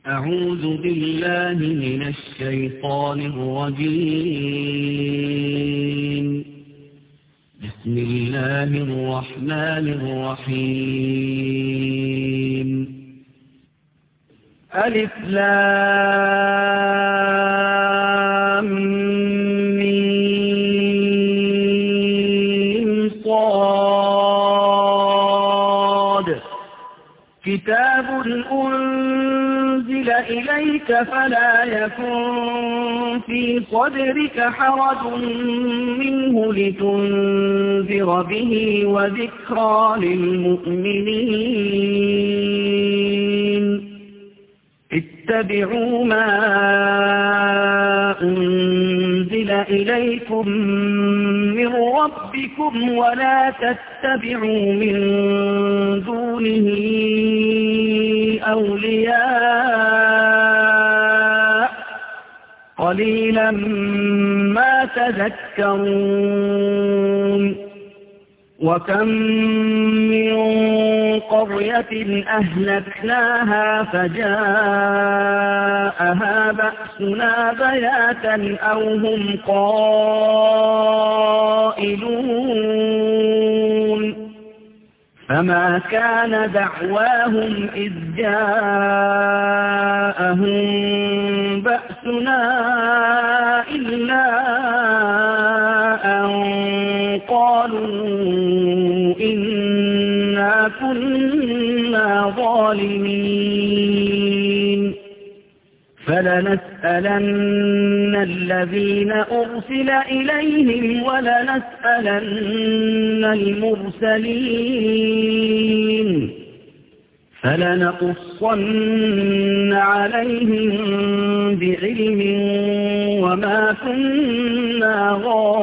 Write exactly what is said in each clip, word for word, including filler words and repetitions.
أعوذ بالله من الشيطان الرجيم. بسم الله الرحمن الرحيم. ألف لام ميم صاد. كتاب أنزل إليك فلا يكن في صدرك حرج منه لتنذر به وذكرى للمؤمنين. اتبعوا ما أنزل إليكم من ربكم ولا تتبعوا من دونه أولياء قليلا ما تذكرون. وكم من قرية أهلكناها فجاءها بأسنا بياتا أو هم قائلون. فما كان دعواهم إذ جاءهم بأسنا إلا أن قالوا إنا كنا ظالمين. فلنسألن الذين أرسل إليهم ولنسألن المرسلين. فلنقصن عليهم بعلم وما كنا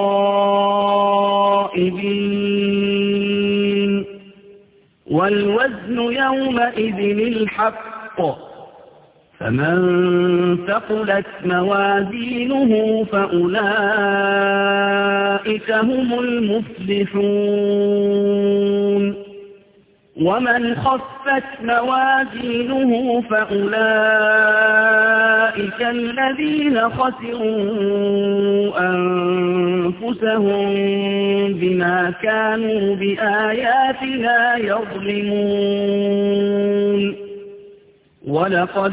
غائبين. والوزن يومئذ الحق. فمن ثقلت موازينه فأولئك هم المفلحون. ومن خفت موازينه فأولئك الذين خسروا أنفسهم بما كانوا بآياتنا يظلمون. ولقد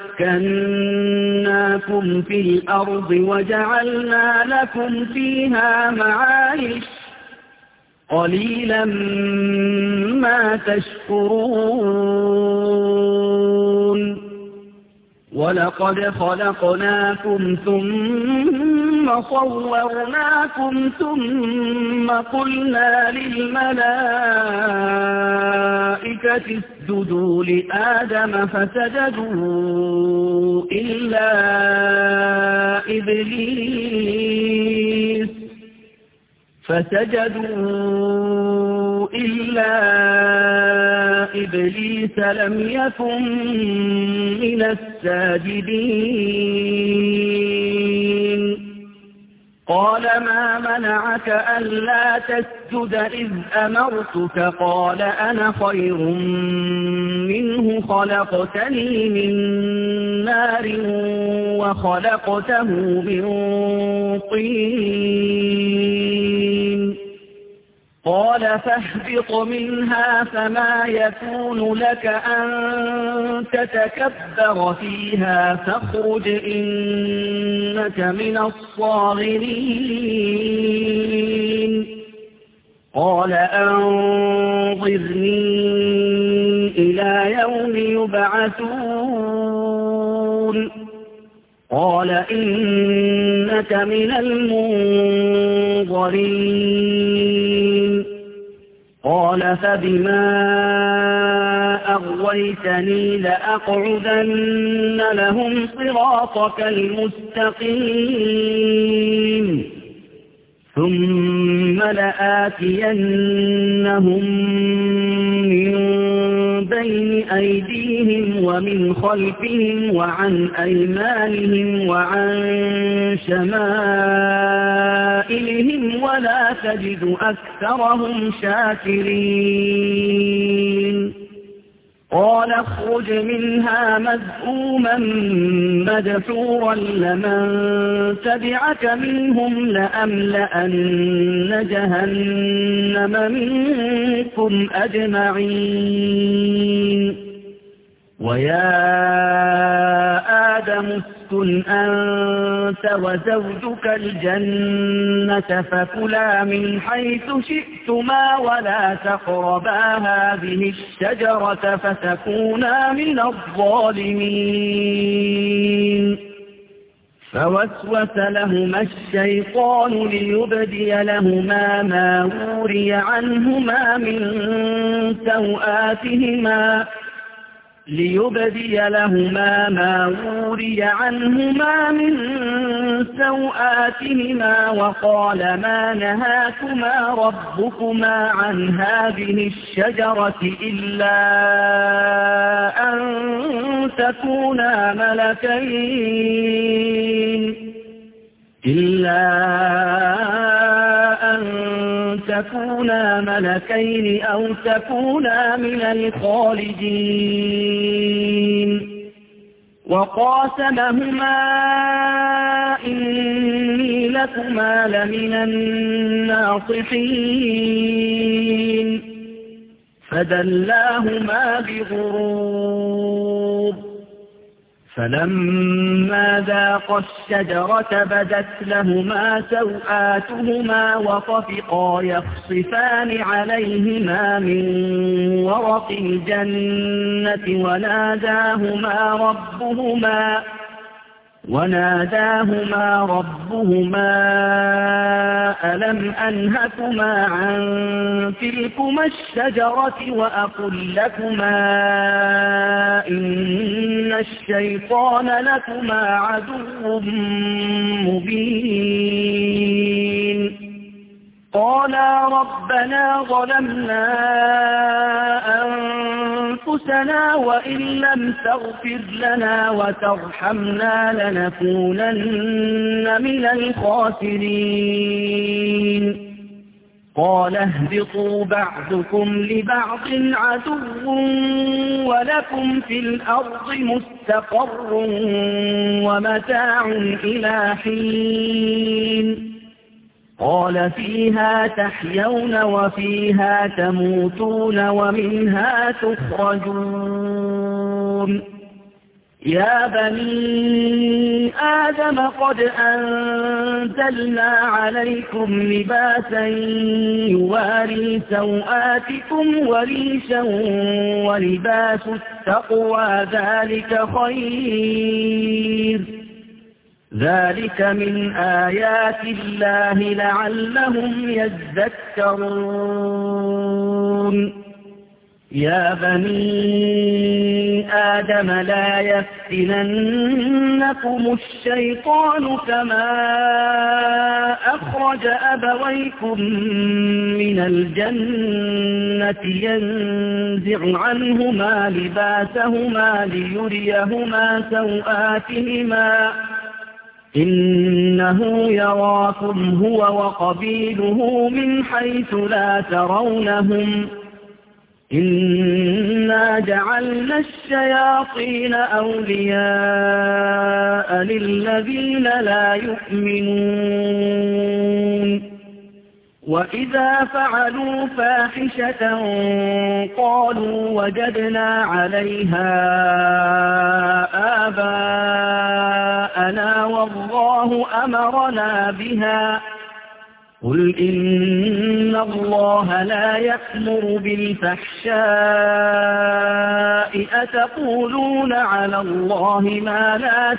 مكناكم في الأرض وجعلنا لكم فيها معايش قليلا ما تشكرون. ولقد خلقناكم ثم صورناكم ثم قلنا للملائكة اسجدوا لآدم فسجدوا إلا إبليس فسجدوا إلا إبليس لم يكن من الساجدين. قال ما منعك ألا تسجد إذ أمرتك؟ قال أنا خير منه خلقتني من نار وخلقته من طين. قال فاهبط منها فما يكون لك أن تتكبر فيها فاخرج إنك من الصاغرين. قال أنظرني إلى يوم يبعثون. قال إنك من المنظرين. قال فبما أغويتني لأقعدن لهم صراطك المستقيم ثم لآتينهم من بين أيديهم ومن خلفهم وعن أيمانهم وعن شمائلهم ولا تجد أكثرهم شاكرين. قال اخرج منها مذءوما مدحورا لمن تبعك منهم لأملأن جهنم منكم أجمعين ويا آدم اسكن أنت وزوجك الجنة فكلا من حيث شئتما ولا تقربا هذه الشجرة فتكونا من الظالمين فوسوس لهما الشيطان ليبدي لهما ما وري عنهما من سوآتهما ليبدي لهما ما وري عنهما من سوآتهما وقال ما نهاكما ربكما عن هذه الشجرة إلا أن تكونا ملكين إلا أن تكونا ملكين أو تكونا من الخالدين وقاسمهما إني لكما لمن الناصحين فدلاهما بغرور فلما ذاقا الشجرة بدت لهما سوآتهما وطفقا يخصفان عليهما من ورق الجنة وناداهما ربهما وناداهما ربهما ألم أنهكما عن تلكما الشجرة وأقل لكما إن الشيطان لكما عدو مبين قالا ربنا ظلمنا أنفسنا وإن لم تغفر لنا وترحمنا لنكونن من الخاسرين قال اهبطوا بعضكم لبعض عدو ولكم في الأرض مستقر ومتاع إلى حين قال فيها تحيون وفيها تموتون ومنها تخرجون يا بني آدم قد أنزلنا عليكم لباسا يواري سوآتكم وريشا ولباس التقوى ذلك خير ذلك من آيات الله لعلهم يذكرون يا بني آدم لا يفتننكم الشيطان كما أخرج أبويكم من الجنة ينزع عنهما لباسهما ليريهما سوآتهما إنه يراكم هو وقبيله من حيث لا ترونهم إنا جعلنا الشياطين أولياء للذين لا يؤمنون وإذا فعلوا فاحشة قالوا وجدنا عليها آباءنا والله أمرنا بها قل إن الله لا يأمر بالفحشاء أتقولون على الله ما لا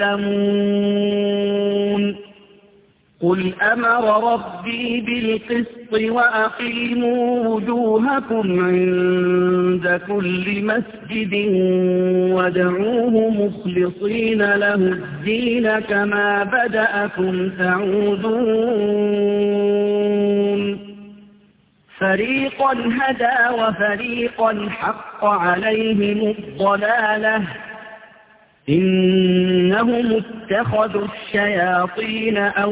تعلمون قل أمر ربي بالقسط وأقيموا وجوهكم عند كل مسجد وادعوه مخلصين له الدين كما بدأكم تعودون فريقا هدى وفريقا حق عليهم الضلالة إنهم اتخذوا الشياطين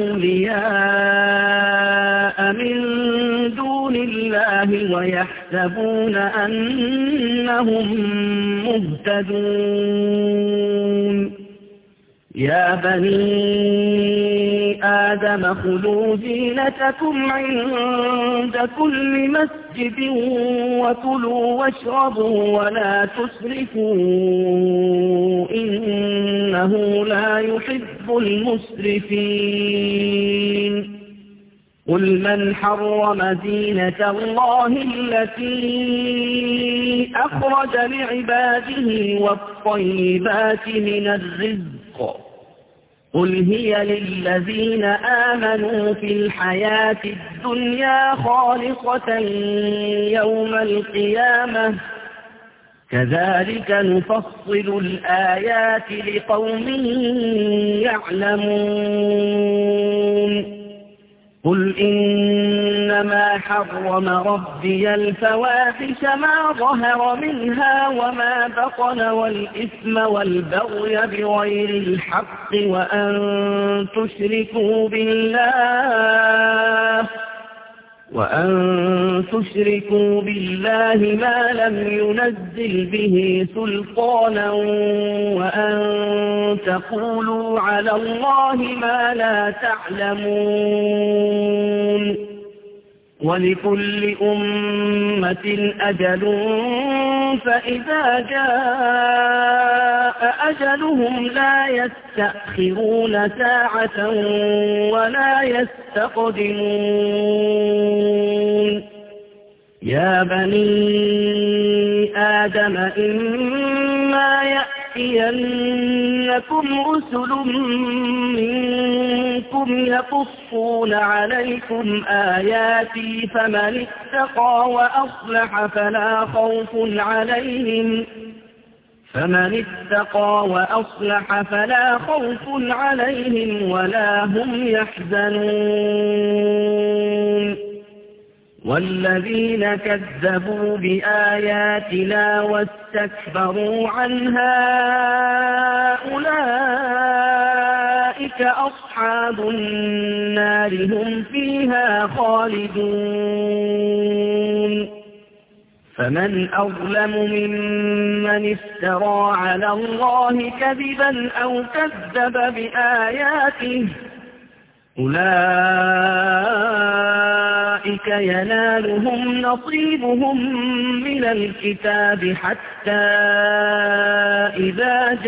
أولياء من دون الله ويحسبون أنهم مهتدون يا بني آدم خذوا زينتكم عند كل مسجد وكلوا واشربوا ولا تسرفوا إنه لا يحب المسرفين قل من حرم زينة الله التي أخرج لعباده والطيبات من الرزق قل هي للذين آمنوا في الحياة الدنيا خالصة يوم القيامة كذلك نفصل الآيات لقوم يعلمون قل إنما حرم ربي الفواحش ما ظهر منها وما بطن والإثم والبغي بغير الحق وأن تشركوا بالله وأن تشركوا بالله ما لم ينزل به سلطانا وأن تقولوا على الله ما لا تعلمون ولكل أمة أجل فإذا جاء أجلهم لا يستأخرون ساعة ولا يستقدمون يا بني آدم إما يأتينكم رسل منكم يقصون عليكم آياتي فمن اتقى وأصلح فلا خوف عليهم فمن اتقى وأصلح فلا خوف عليهم ولا هم يحزنون والذين كذبوا بآياتنا واستكبروا عنها أولئك أصحاب النار هم فيها خالدون فمن أظلم ممن افترى على الله كذبا أو كذب بآياته أولئك ينالهم نصيبهم من الكتاب حتى إذا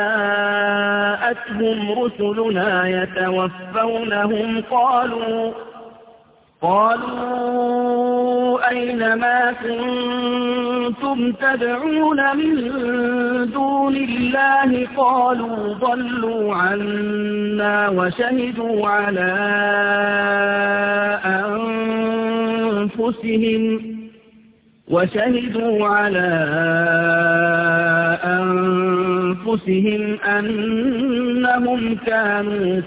جاءتهم رسلنا يتوفونهم قالوا قالوا أين ما كنتم تدعون من دون الله قالوا ضلوا عنا وشهدوا على أنفسهم وشهدوا على أنفسهم أنهم كانوا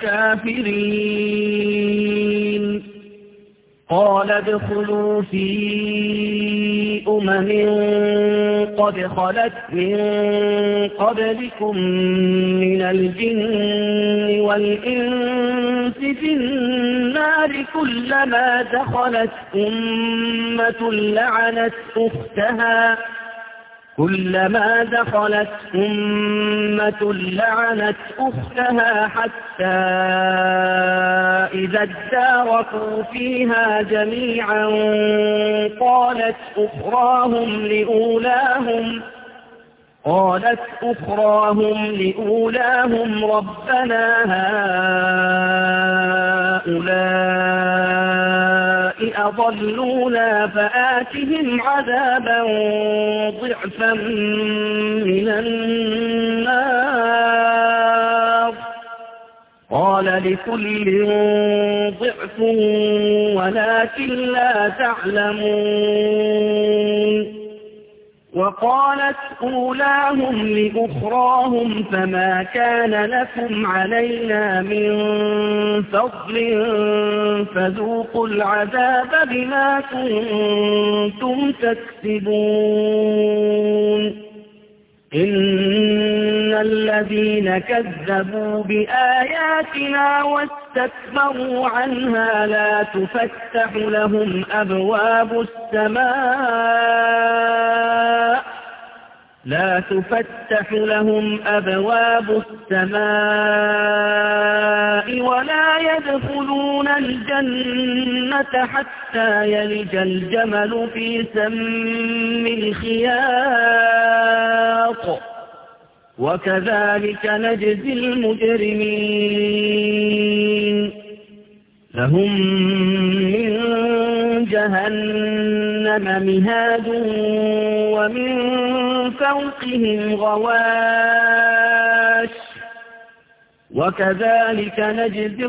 كافرين قال ادخلوا في أمم قد خلت من قبلكم من الجن والإنس في النار كلما دخلت أمة لعنت أختها كلما دخلت أمة لعنت أختها حتى إذا اداركوا فيها جميعا قالت أخراهم لأولاهم قالت أخراهم لأولاهم ربنا هؤلاء أضلونا فآتهم عذابا ضعفا من النار قال لكل ضعف ولكن لا تعلمون وقالت أولاهم لأخراهم فما كان لكم علينا من فضل فذوقوا العذاب بما كنتم تكسبون إن الذين كذبوا بآياتنا واستكبروا عنها لا تفتح لهم أبواب السماء لا تفتح لهم أبواب السماء ولا يدخلون الجنة حتى يلج الجمل في سم الخياط وكذلك نجزي المجرمين لهم من جهنم مهاد ومن فوقهم غواش وكذلك نجزي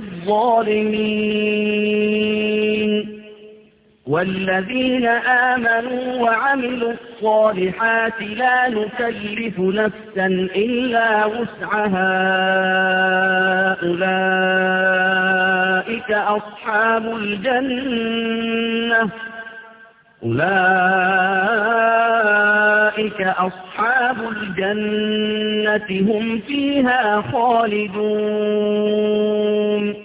الظالمين والذين آمنوا وعملوا الصالحات لا نكلف نفسا إلا وسعها أولئك أصحاب الجنة أولئك أصحاب الجنة هم فيها خالدون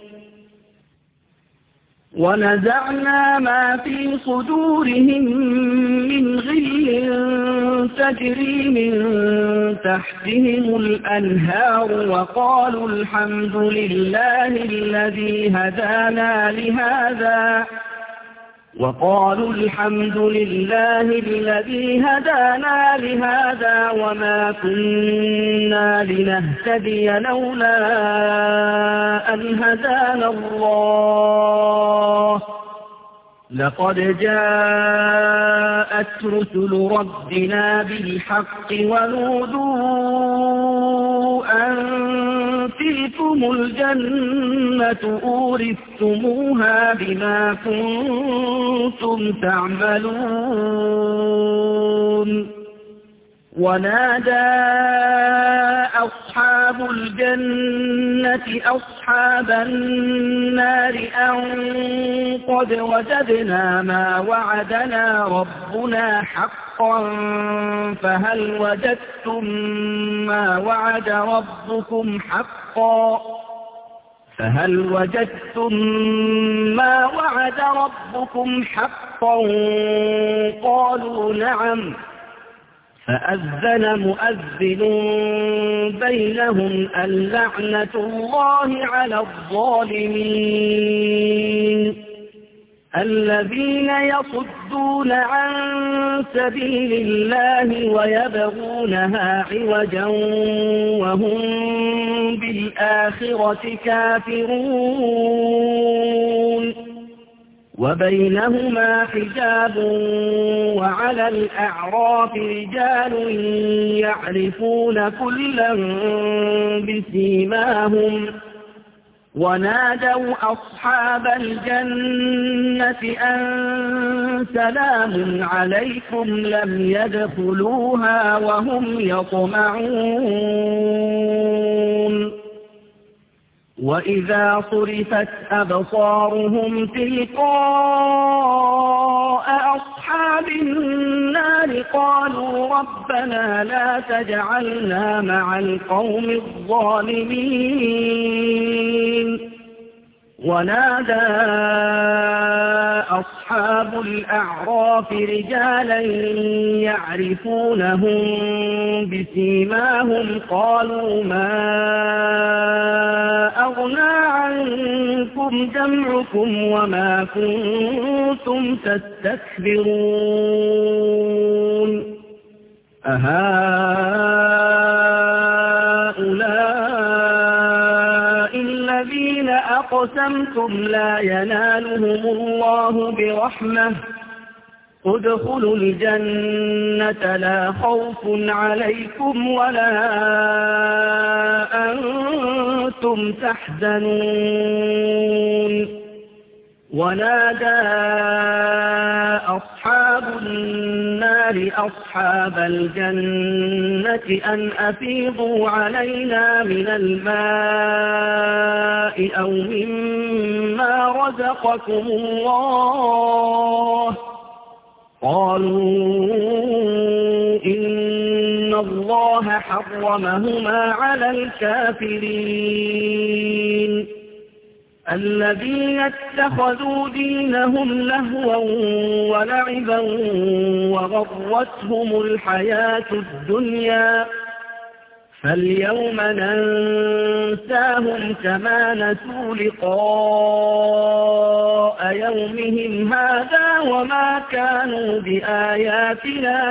ونزعنا ما في صدورهم من غل تجري من تحتهم الأنهار وقالوا الحمد لله الذي هدانا لهذا وقالوا الحمد لله الذي هدانا لهذا وما كنا لنهتدي لولا أن هدانا الله لقد جاءت رسل ربنا بالحق ونودوا أن تلكم الجنة أورثتموها بما كنتم تعملون ونادى أصحاب الجنة أصحاب النار أن قد وجدنا ما وعدنا ربنا حقا فهل وجدتم ما وعد ربكم حقا فهل وجدتم ما وعد ربكم حقا قالوا نعم فأذن مؤذن بينهم اللعنة الله على الظالمين الذين يصدون عن سبيل الله ويبغونها عوجا وهم بالآخرة كافرون وبينهما حجاب وعلى الأعراف رجال يعرفون كلا بسيماهم ونادوا أصحاب الجنة أن سلام عليكم لم يدخلوها وهم يطمعون وإذا صرفت أبصارهم تلقاء أصحاب النار قالوا ربنا لا تجعلنا مع القوم الظالمين ونادى أصحاب الأعراف رجالا يعرفونهم بسيماهم قالوا ما أغنى عنكم جمعكم وما كنتم تستكبرون أهؤلاء الذين أقسمتم لا ينالهم الله برحمة ادخلوا الجنة لا خوف عليكم ولا أنتم تحزنون ونادى أصحاب النار أصحاب الجنة أن أفيضوا علينا من الماء أو مما رزقكم الله قالوا إن الله حرمهما على الكافرين الذين اتخذوا دينهم لهوا ولعبا وغرتهم الحياة الدنيا فاليوم ننساهم كما نسوا لقاء يومهم هذا وما كانوا بآياتنا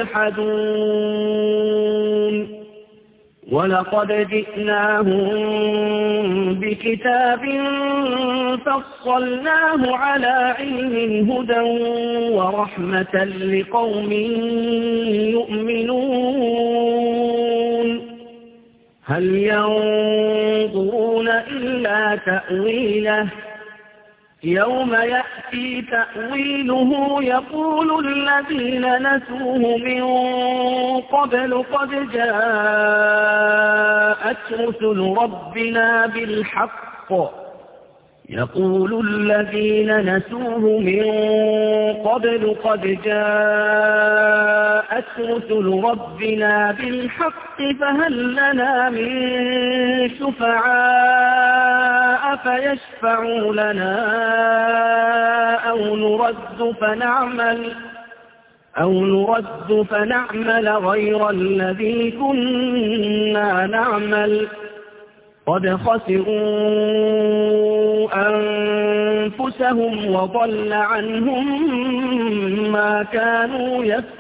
يجحدون ولقد جئناهم بكتاب فصلناه على علم هدى ورحمة لقوم يؤمنون هل ينظرون إلا تأويله يوم يأتي تأويله يقول الذين نسوه من قبل قد جاءت رسل ربنا بالحق يقول الذين نسوه من قبل قد جاءت رسل ربنا بالحق فهل لنا من شفعاء فيشفعوا لنا أو نرد فنعمل أو نرد فنعمل غير الذي كنا نعمل قد خسروا أنفسهم وضل عنهم ما كانوا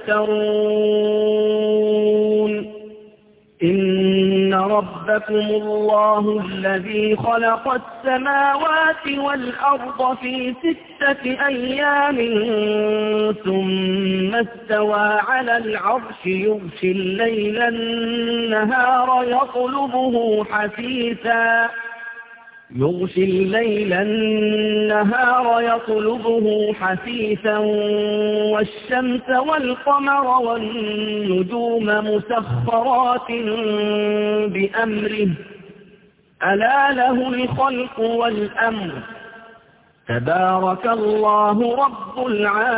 يفترون إن ربكم الله الذي خلق السماوات والأرض في ستة أيام ثم استوى على العرش يغشي الليل النهار يطلبه حثيثا يغشي الليل النهار يطلبه حثيثا والشمس والقمر والنجوم مسخرات بأمره ألا له الخلق والأمر تبارك الله رب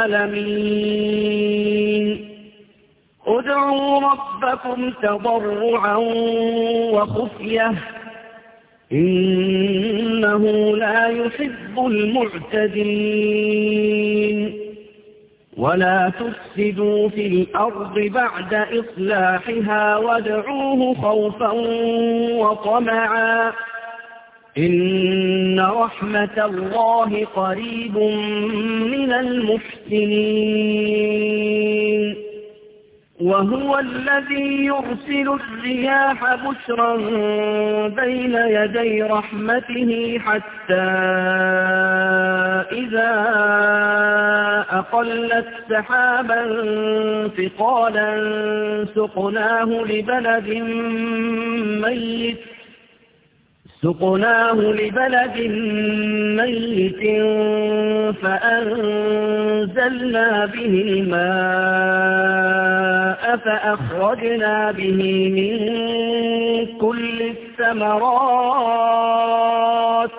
العالمين ادعوا ربكم تضرعا وخفية إنه لا يحب المعتدين ولا تفسدوا في الأرض بعد إصلاحها وادعوه خوفا وطمعا إن رحمة الله قريب من المحسنين وهو الذي يرسل الرياح بشرا بين يدي رحمته حتى إذا أقلت سحابا ثقالا سقناه لبلد ميت سقناه لبلد ميت فأنزلنا به الماء فأخرجنا به من كل الثمرات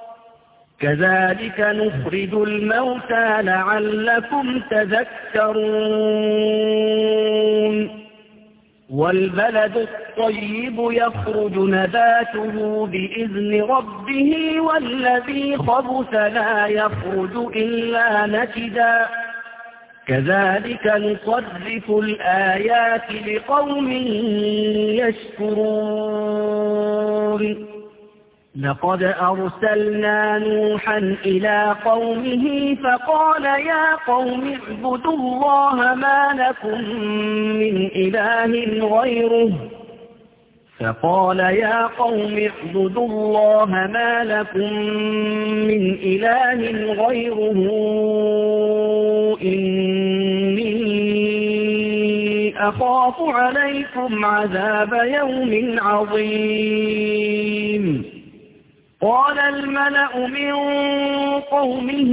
كذلك نخرج الموتى لعلكم تذكرون والبلد الطيب يخرج نباته بإذن ربه والذي خبث لا يخرج إلا نكدا كذلك نصرف الآيات لقوم يشكرون لقد أرسلنا نوحا إلى قومه فقال يا قوم اعبدوا الله ما لكم من إله غيره فقال يا قوم اعبدوا الله ما لكم من إله غيره إني أخاف عليكم عذاب يوم عظيم قال الملأ من قومه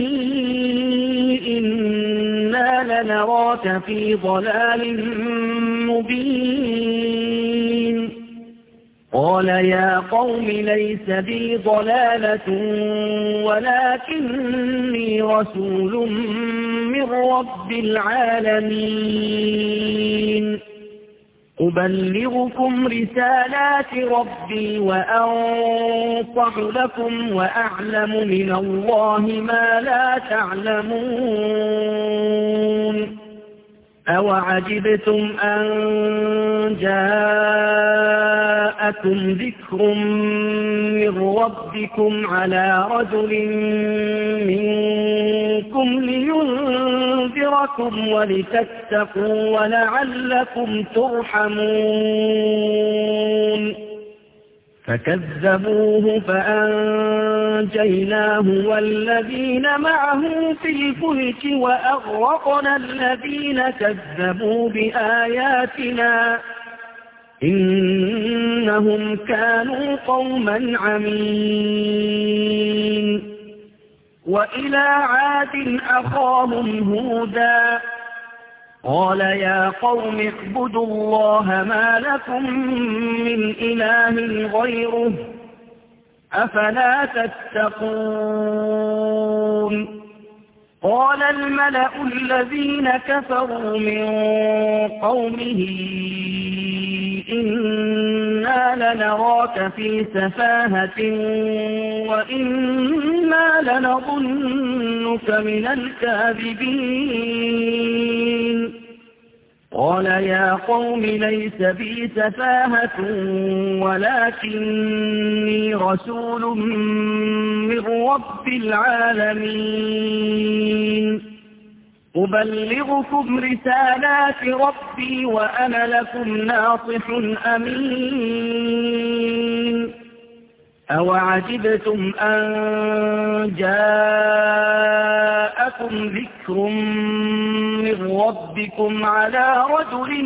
إنا لنراك في ضلال مبين قال يا قوم ليس بي ضلالة ولكني رسول من رب العالمين أبلغكم رسالات ربي وأنصح لكم وأعلم من الله ما لا تعلمون أوعجبتم أن جاءكم ذكر من ربكم على رجل منكم لينذركم ولتتقوا ولعلكم ترحمون فكذبوه فأنجيناه والذين معه في الفلك وأغرقنا الذين كذبوا بآياتنا إنهم كانوا قوما عمين وإلى عاد أخاهم هودا قال يا قوم اعبدوا الله ما لكم من إله غيره أفلا تتقون قال الملأ الذين كفروا من قومه إنا لنراك في سفاهة وإنا لنظنك من الكاذبين قال يا قوم ليس بي سفاهة ولكني رسول من رب العالمين أبلغكم رسالات ربي وأنا لكم ناصح أمين أوعجبتم أن جاءكم ذكر من ربكم على رجل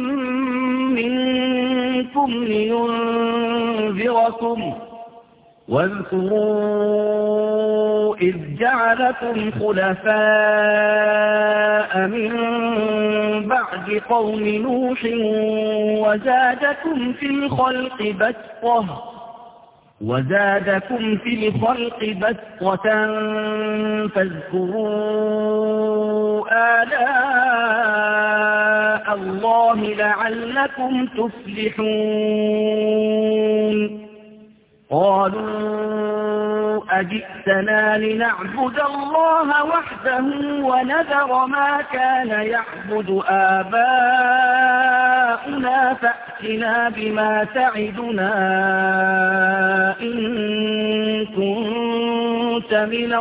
منكم لينذركم واذكروا إذ جعلكم خلفاء من بعد قوم نوح وزادكم في الخلق بسطة وزادكم في الخلق بسطة فاذكروا آلاء الله لعلكم تفلحون قالوا أجئتنا لنعبد الله وحده ونذر ما كان يعبد آباؤنا فأتنا بما تعدنا إن كنت من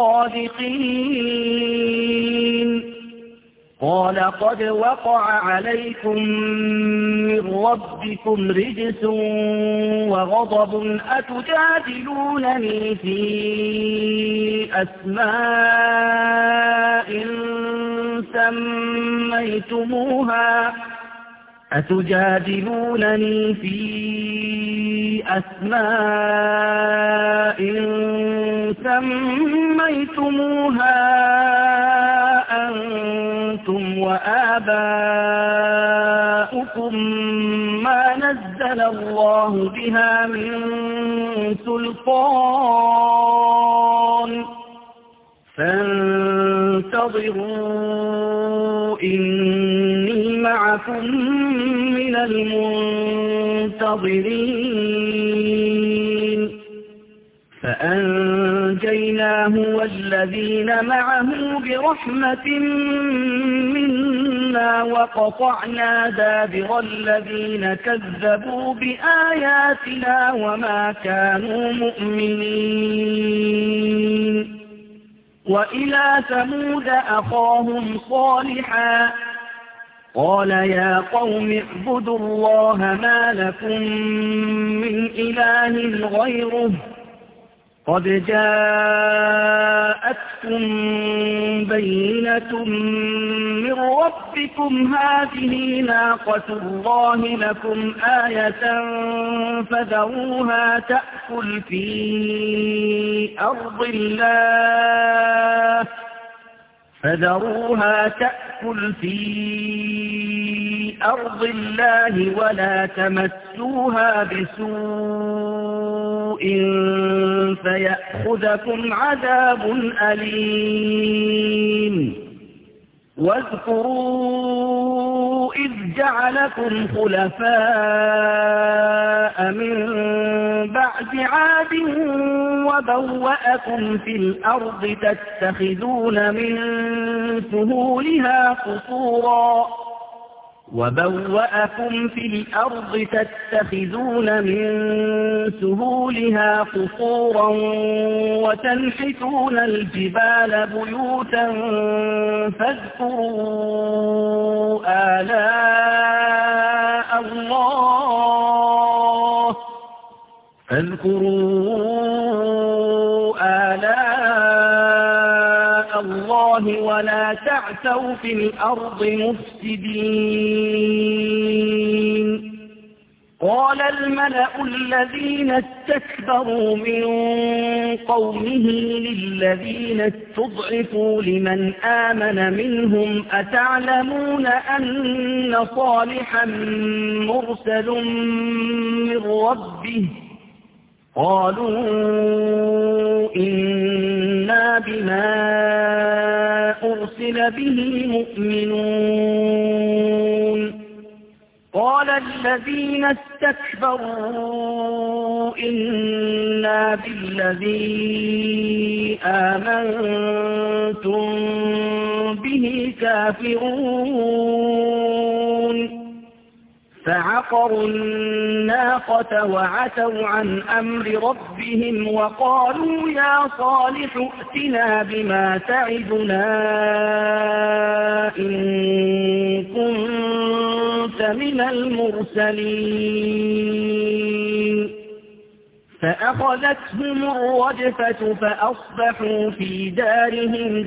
الصادقين قال قد وقع عليكم من ربكم رجس وغضب أتجادلونني في أسماء سميتموها أتجادلونني في أسماء سميتموها أنتم وآباؤكم ما نزل الله بها من سلطان فانتظروا إني معكم من المنتظرين فأنجيناه والذين معه برحمة منا وقطعنا دابر الذين كذبوا بآياتنا وما كانوا مؤمنين وإلى ثمود أخاهم صالحا قال يا قوم اعبدوا الله ما لكم من إله غيره قد جاءتكم بينة من ربكم هذه ناقة الله لكم آية فذروها تأكل في أرض الله فذروها تأكل في أرض الله ولا تمسوها بسوء فيأخذكم عذاب أليم واذكروا إذ جعلكم خلفاء من بعد عاد وبوأكم في الأرض تتخذون من سهولها قصورا وبوأكم في الأرض تتخذون من سهولها قصورا وتنحتون الجبال بيوتا فاذكروا آلاء الله فاذكروا آلاء الله ولا تعثوا في الأرض مفسدين قال الملأ الذين استكبروا من قومه للذين استضعفوا لمن آمن منهم أتعلمون أن صالحا مرسل من ربه قالوا إنا بما أرسل به مؤمنون قال الذين استكبروا إنا بالذي آمنتم به كافرون فعقروا الناقة وعتوا عن أمر ربهم وقالوا يا صالح ائتنا بما تعدنا إن كنت من المرسلين فأخذتهم الرجفة فأصبحوا في دارهم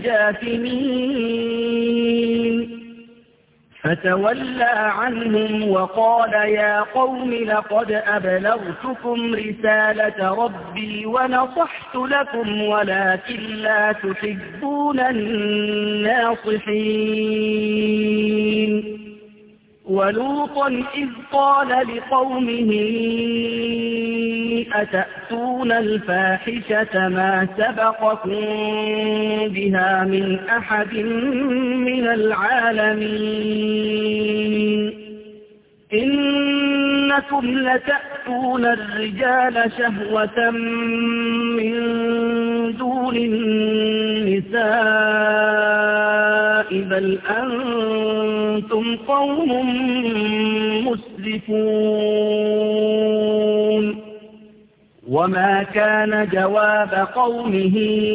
جاثمين فتولى عنهم وقال يا قوم لقد أبلغتكم رسالة ربي ونصحت لكم ولكن لا تحبون الناصحين ولوطا إذ قال لقومه أتأتون الفاحشة ما سبقكم بها من أحد من العالمين إنكم لتأتون الرجال شهوة من دون النساء بل أنتم قوم مسرفون وما كان جواب قومه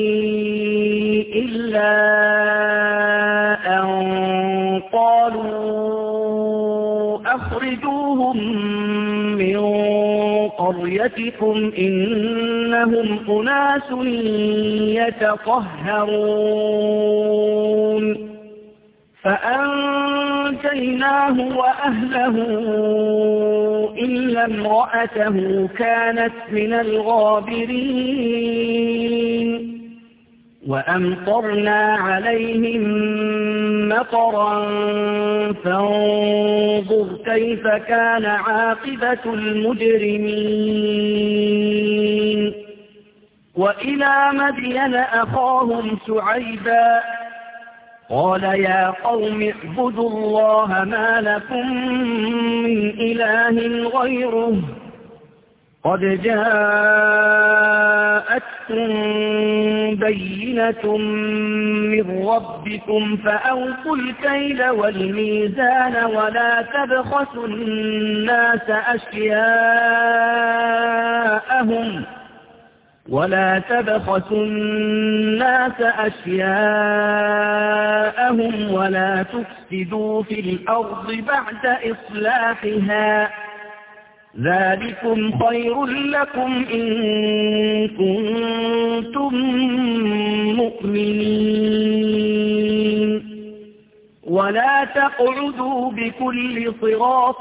إلا أن قالوا أخرجوهم من قريتكم إنهم أناس يتطهرون فأنجيناه وأهله إلا امرأته كانت من الغابرين وأمطرنا عليهم مطرا فانظر كيف كان عاقبة المجرمين وإلى مدين أخاهم شعيبا قال يا قوم اعبدوا الله ما لكم من إله غيره قد جاءتكم بينة من ربكم فأوفوا الكيل والميزان ولا تبخسوا الناس أشياءهم ولا تبخسوا الناس أشياءهم ولا تفسدوا في الأرض بعد إصلاحها ذلكم خير لكم إن كنتم مؤمنين ولا تقعدوا بكل صراط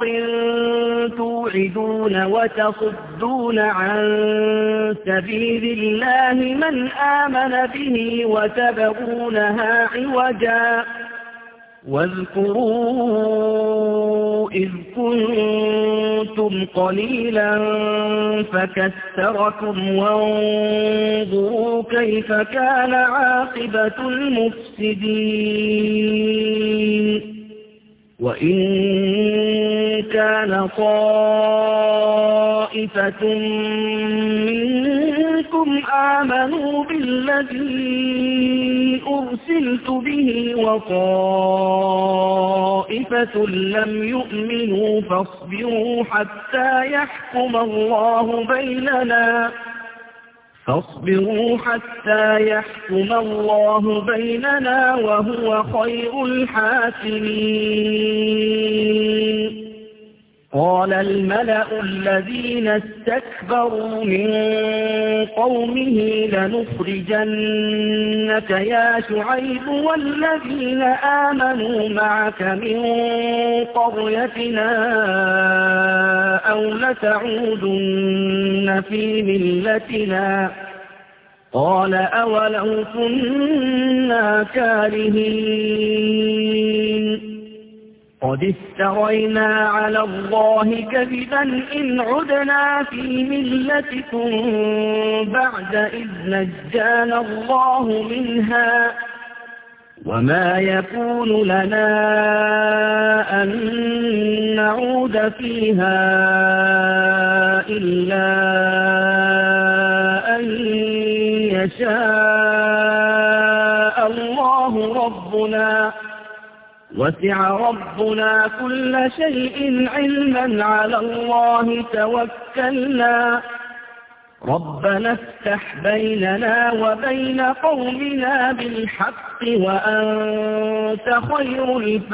توعدون وتصدون عن سبيل الله من آمن به وتبغونها عوجا واذكروا إذ كنتم قليلا فكثركم وانظروا كيف كان عاقبة المفسدين وإن كان طائفة منكم آمنوا بالذي أرسلت به وطائفة لم يؤمنوا فاصبروا حتى يحكم الله بيننا فاصبروا حتى يحكم الله بيننا وهو خير الحاكمين. قال الملأ الذين استكبروا من قومه لنخرجنك يا شعيب والذين آمنوا معك من قريتنا أو لتعودن في ملتنا قال أولو كنا كارهين قد افترينا على الله كذبا إن عدنا في ملتكم بعد إذ نجانا الله منها وما يكون لنا أن نعود فيها إلا أن يشاء الله ربنا وسع ربنا كل شيء علما على الله توكلنا ربنا افتح بيننا وبين قومنا بالحق وأنت خير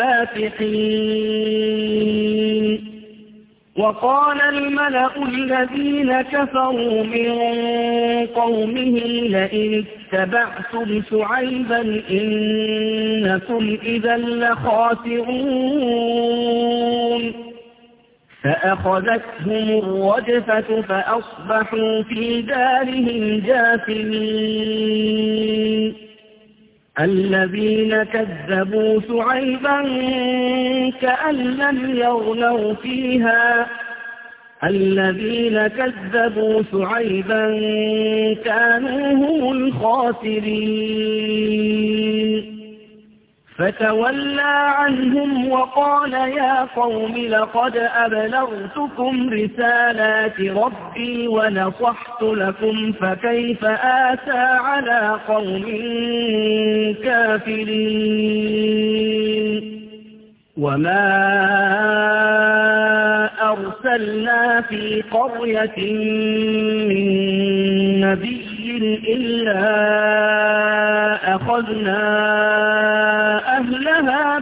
الفاتحين. وقال الملأ الذين كفروا من قومه لئن اتبعتم شعيبا إنكم إذا لخاسرون فأخذتهم الرجفة فأصبحوا في دارهم جاثمين. الذين كذبوا شعيبا كأن لم يغنوا فيها الذين كذبوا شعيبا كانوا هم الخاسرين. فتولى عنهم وقال يا قوم لقد أبلغتكم رسالات ربي ونصحت لكم فكيف آسى على قوم كافرين. وما أرسلنا في قرية من نبي إلا أخذنا أهلها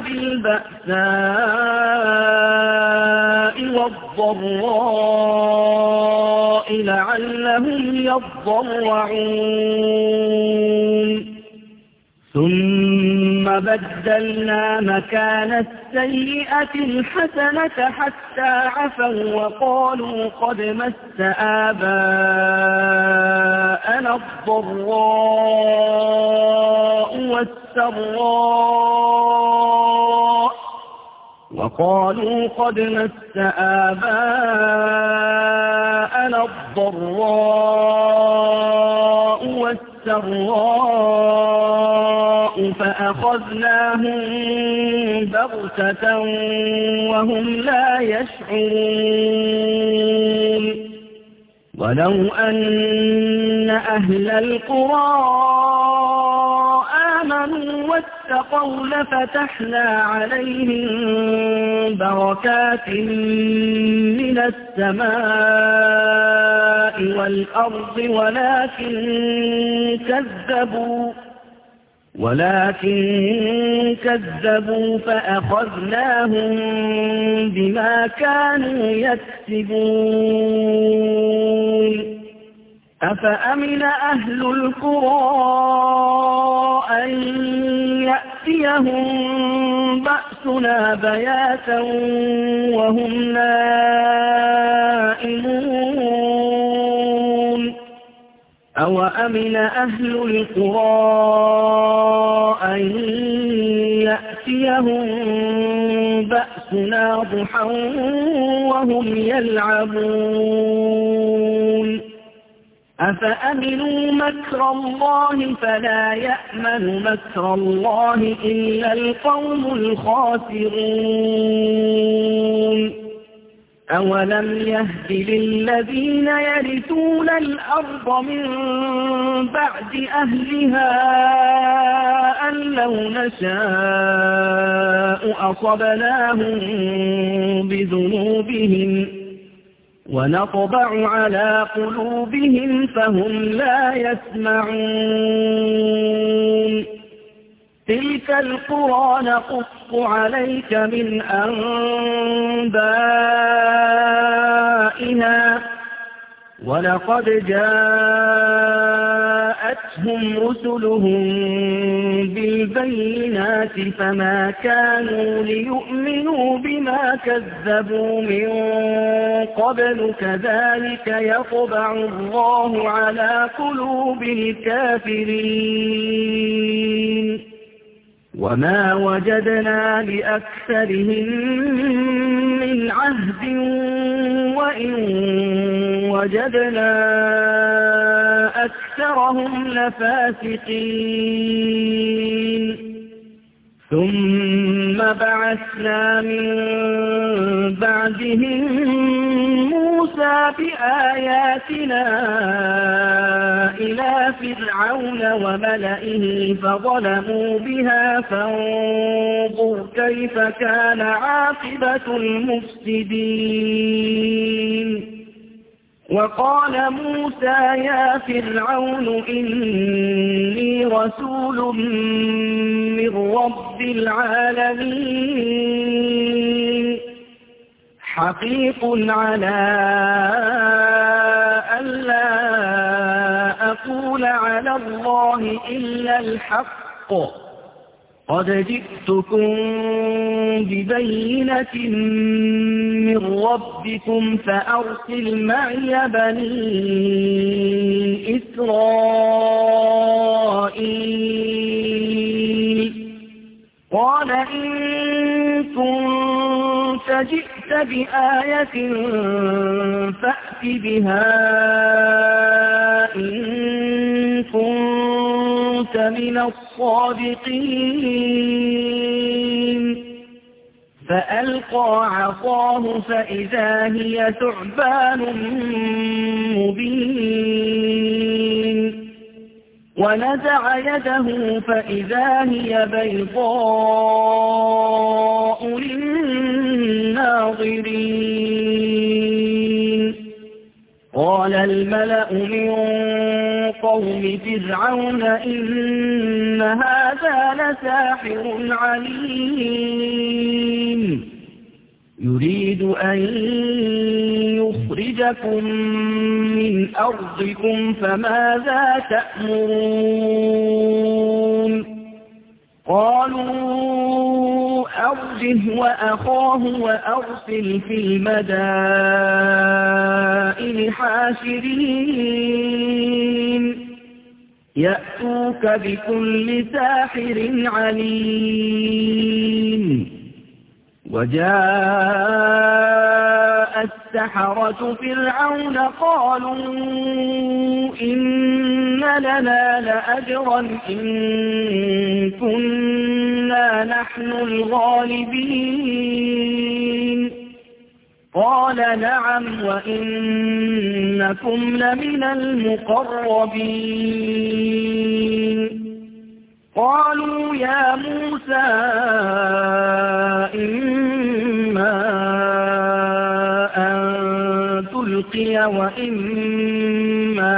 بالبأساء والضراء لعلهم يضرعون ثم بدلنا مكان السيئة الحسنة حتى عفوا وقالوا قد مس آباءنا الضراء والسراء وقالوا قد مس آباءنا الضراء والسراء فأخذناهم بغتة وهم لا يشعرون. ولو أن أهل القرى آمنوا واتقوا لفتحنا عليهم بركات من السماء والأرض ولكن كذبوا ولكن كذبوا فأخذناهم بما كانوا يكسبون. أفأمن أهل القرى أن يأتيهم بأسنا بياتا وهم نائمون أوأمن أهل القرى أن يأتيهم يأتيهم بأسنا ضحى وهم يلعبون أفأمنوا مكر الله فلا يأمن مكر الله إلا القوم الخاسرون أولم يهد للذين يرثون الأرض من بعد أهلها أن لو نشاء أصبناهم بذنوبهم ونطبع على قلوبهم فهم لا يسمعون تلك القرى نقص عليك من أنبائها ولقد جاءتهم رسلهم بالبينات فما كانوا ليؤمنوا بما كذبوا من قبل كذلك يطبع الله على قلوب الكافرين وما وجدنا لأكثرهم من عهد وإن وجدنا أكثرهم لفاسقين ثم بعثنا من بعدهم موسى بآياتنا إلى فرعون وملئه فظلموا بها فانظر كيف كان عاقبة المفسدين وقال موسى يا فرعون إني رسول من رب العالمين حقيق على ألا أقول على الله إلا الحق قد جئتكم ببينة من ربكم فأرسل معي بني إسرائيل قال إن كنت جئت بآية فأت بها إن كنت من الصادقين فألقى عصاه فإذا هي ثعبان مبين ونزع يده فإذا هي بيضاء للناظرين قال الملأ من قوم فرعون إن هذا لساحر عليم يريد أن يخرجكم من أرضكم فماذا تأمرون قالوا أرجه وأخاه وأرسل في المدائن حاشرين يأتوك بكل ساحر عليم وجاء السحرة فرعون قالوا إن لنا لأجرا إن كنا نحن الغالبين قال نعم وإنكم لمن المقربين قالوا يا موسى إما أن تلقي وإما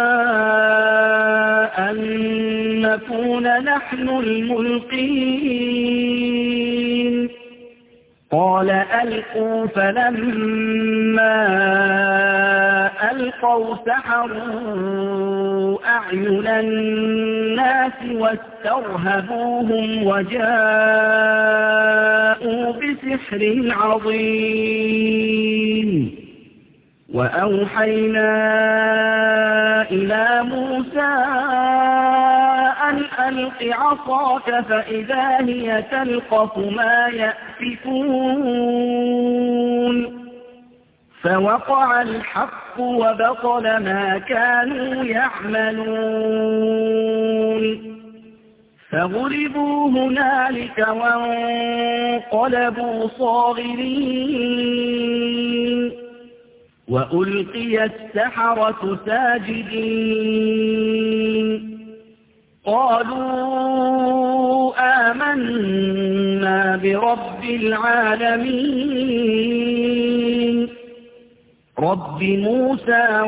أن نكون نحن الملقين قال ألقوا فلما ألقوا سحروا أعين الناس واسترهبوهم وجاءوا بسحر عظيم وأوحينا إلى موسى أن وألق عصاك فإذا هي تلقف ما يأفكون فوقع الحق وبطل ما كانوا يعملون فغلبوا هنالك وانقلبوا صاغرين وألقي السحرة ساجدين قالوا آمنا برب العالمين رب موسى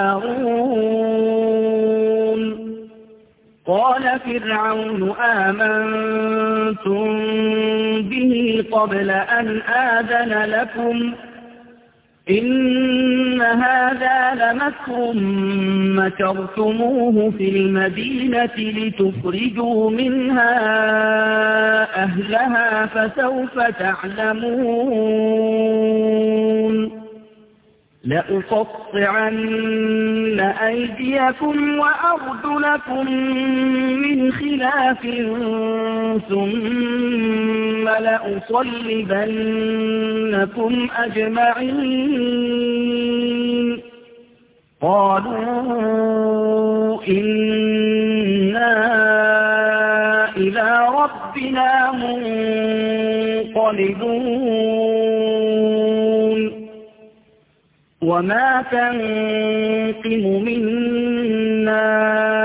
وهارون قال فرعون آمنتم به قبل أن آذن لكم إن هذا لمكر مكرتموه في المدينة لتخرجوا منها أهلها فسوف تعلمون لأقطعن أيديكم وأرجلكم من خلاف ثم لأصلبنكم أجمعين قالوا إنا إلى ربنا منقلبون وما تنقم منا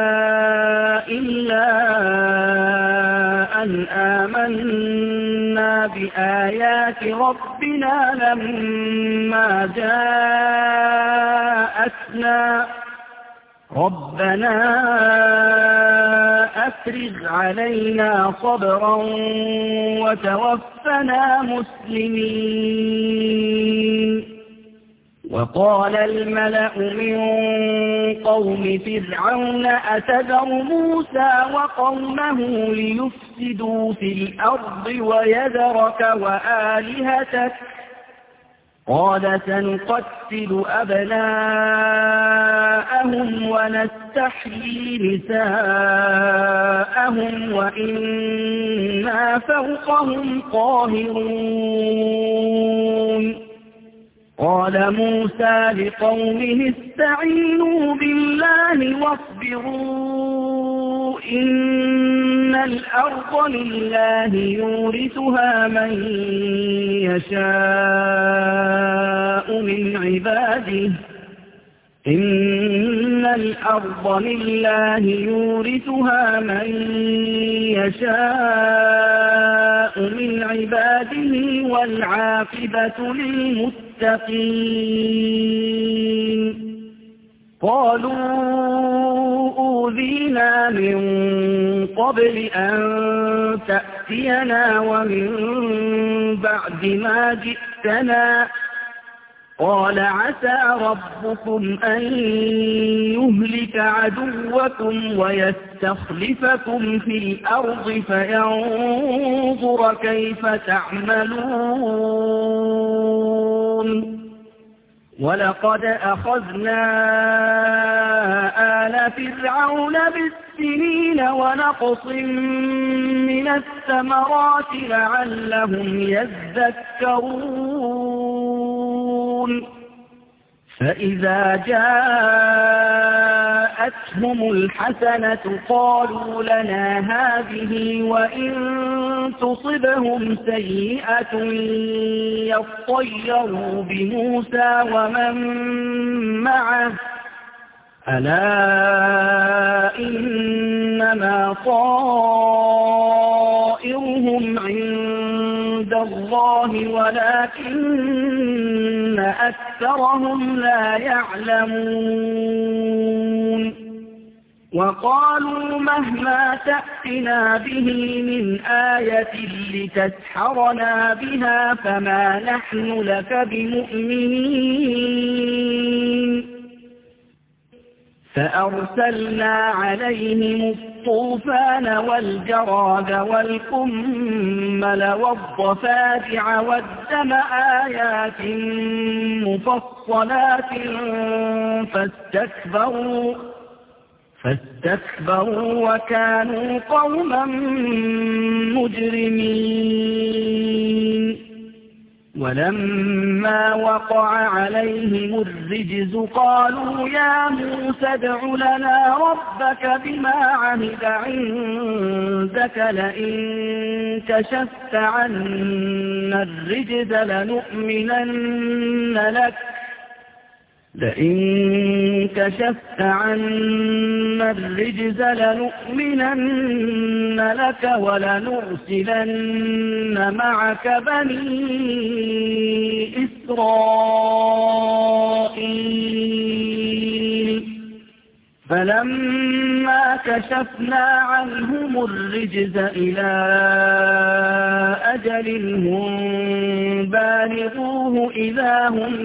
إلا أن آمنا بآيات ربنا لما جاءتنا ربنا أفرغ علينا صبرا وتوفنا مسلمين وقال الملأ من قوم فرعون أتذر موسى وقومه ليفسدوا في الأرض ويذرك وآلهتك قال سنقتل أبناءهم ونستحيي نساءهم وإنا فوقهم قاهرون قال موسى لقومه استعينوا بالله واصبروا إن الأرض لله يورثها من يشاء من عباده إن الأرض لله يورثها من يشاء من عباده والعاقبة للمتقين قالوا أوذينا من قبل أن تأتينا ومن بعد ما جئتنا قال عسى ربكم أن يهلك عدوكم ويستخلفكم في الأرض فينظر كيف تعملون ولقد أخذنا آل فرعون بالسنين ونقص من الثمرات لعلهم يذكرون فإذا جاءتهم الحسنة قالوا لنا هذه وإن تصبهم سيئة يطيروا بموسى ومن معه ألا إنما طائرهم عند الله ولكن أكثرهم لا يعلمون وقالوا مهما تأتنا به من آية لتسحرنا بها فما نحن لك بمؤمنين فأرسلنا عليهم الطوفان والجراد والقمل والضفادع والدم آيات مفصلات فاستكبروا فاستكبروا وكانوا قوما مجرمين ولما وقع عليهم الرجز قالوا يا موسى ادع لنا ربك بما عهد عندك لئن كشفت عنا الرجز لنؤمنن لك لئن كشفت عنا الرجز لنؤمنن لك ولنرسلن معك بني إسرائيل فلما كشفنا عنهم الرجز إلى أجل هم بالغوه إذا هم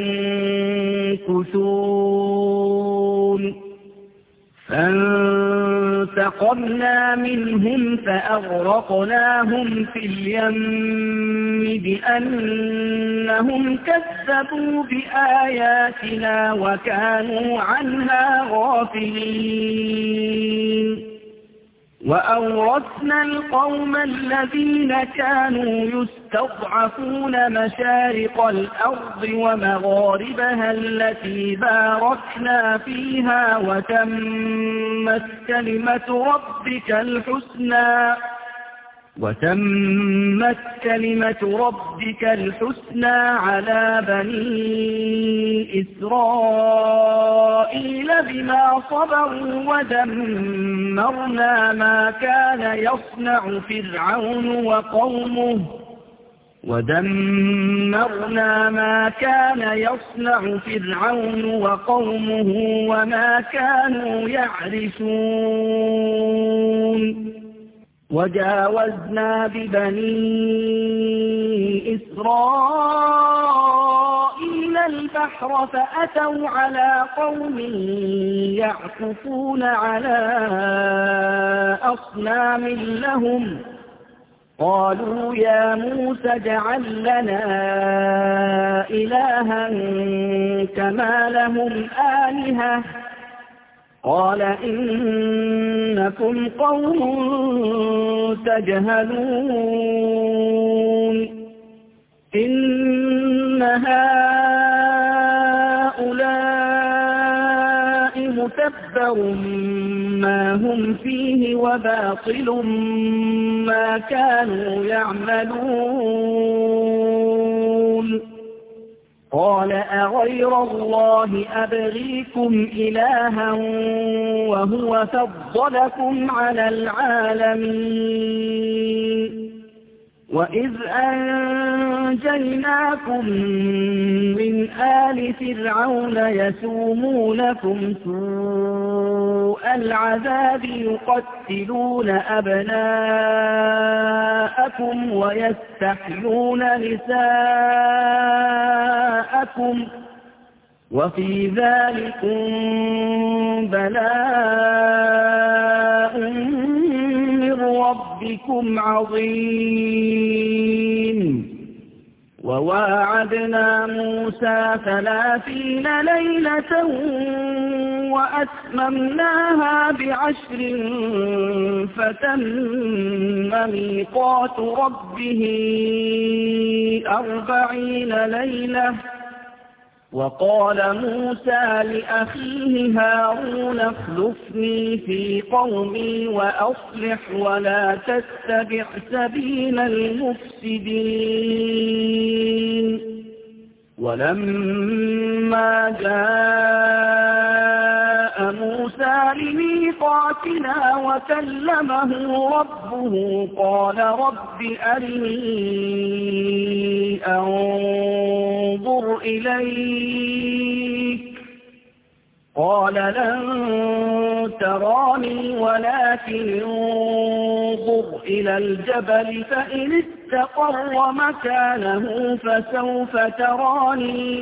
ينكثون فانتقمنا منهم فأغرقناهم في اليم بأنهم كذبوا بآياتنا وكانوا عنها غافلين وأورثنا القوم الذين كانوا يستضعفون مشارق الأرض ومغاربها التي باركنا فيها وتمت كلمة ربك الحسنى وتمت كلمة ربك الحسنى على بني إسرائيل بما صبروا ودمرنا ما كان يصنع فرعون وقومه ودمرنا ما كان يصنع فرعون وقومه وما كانوا يعرشون وجاوزنا ببني إسرائيل البحر فأتوا على قوم يعكفون على أصنام لهم قالوا يا موسى اجعل لنا إلها كما لهم آلهة قال إنكم قوم تجهلون إن هؤلاء متبر ما هم فيه وباطل ما كانوا يعملون قال أغير الله أبغيكم إلها وهو فضلكم على العالمين وإذ أنجيناكم من آل فرعون يسومونكم سوء العذاب يقتلون أبناءكم ويستحيون نساءكم وفي ذلكم بلاء من ربكم عظيم وواعدنا موسى ثلاثين ليلة وأتممناها بعشر فتم ميقات ربه أربعين ليلة وقال موسى لأخيه هارون اخلفني في قومي وأصلح ولا تتبع سبيل المفسدين ولما جاء موسى لميقاتنا وكلمه ربه قال رب أرني أنظر إليك قال لن تراني ولكن انظر إلى الجبل فإن استقر مكانه فسوف تراني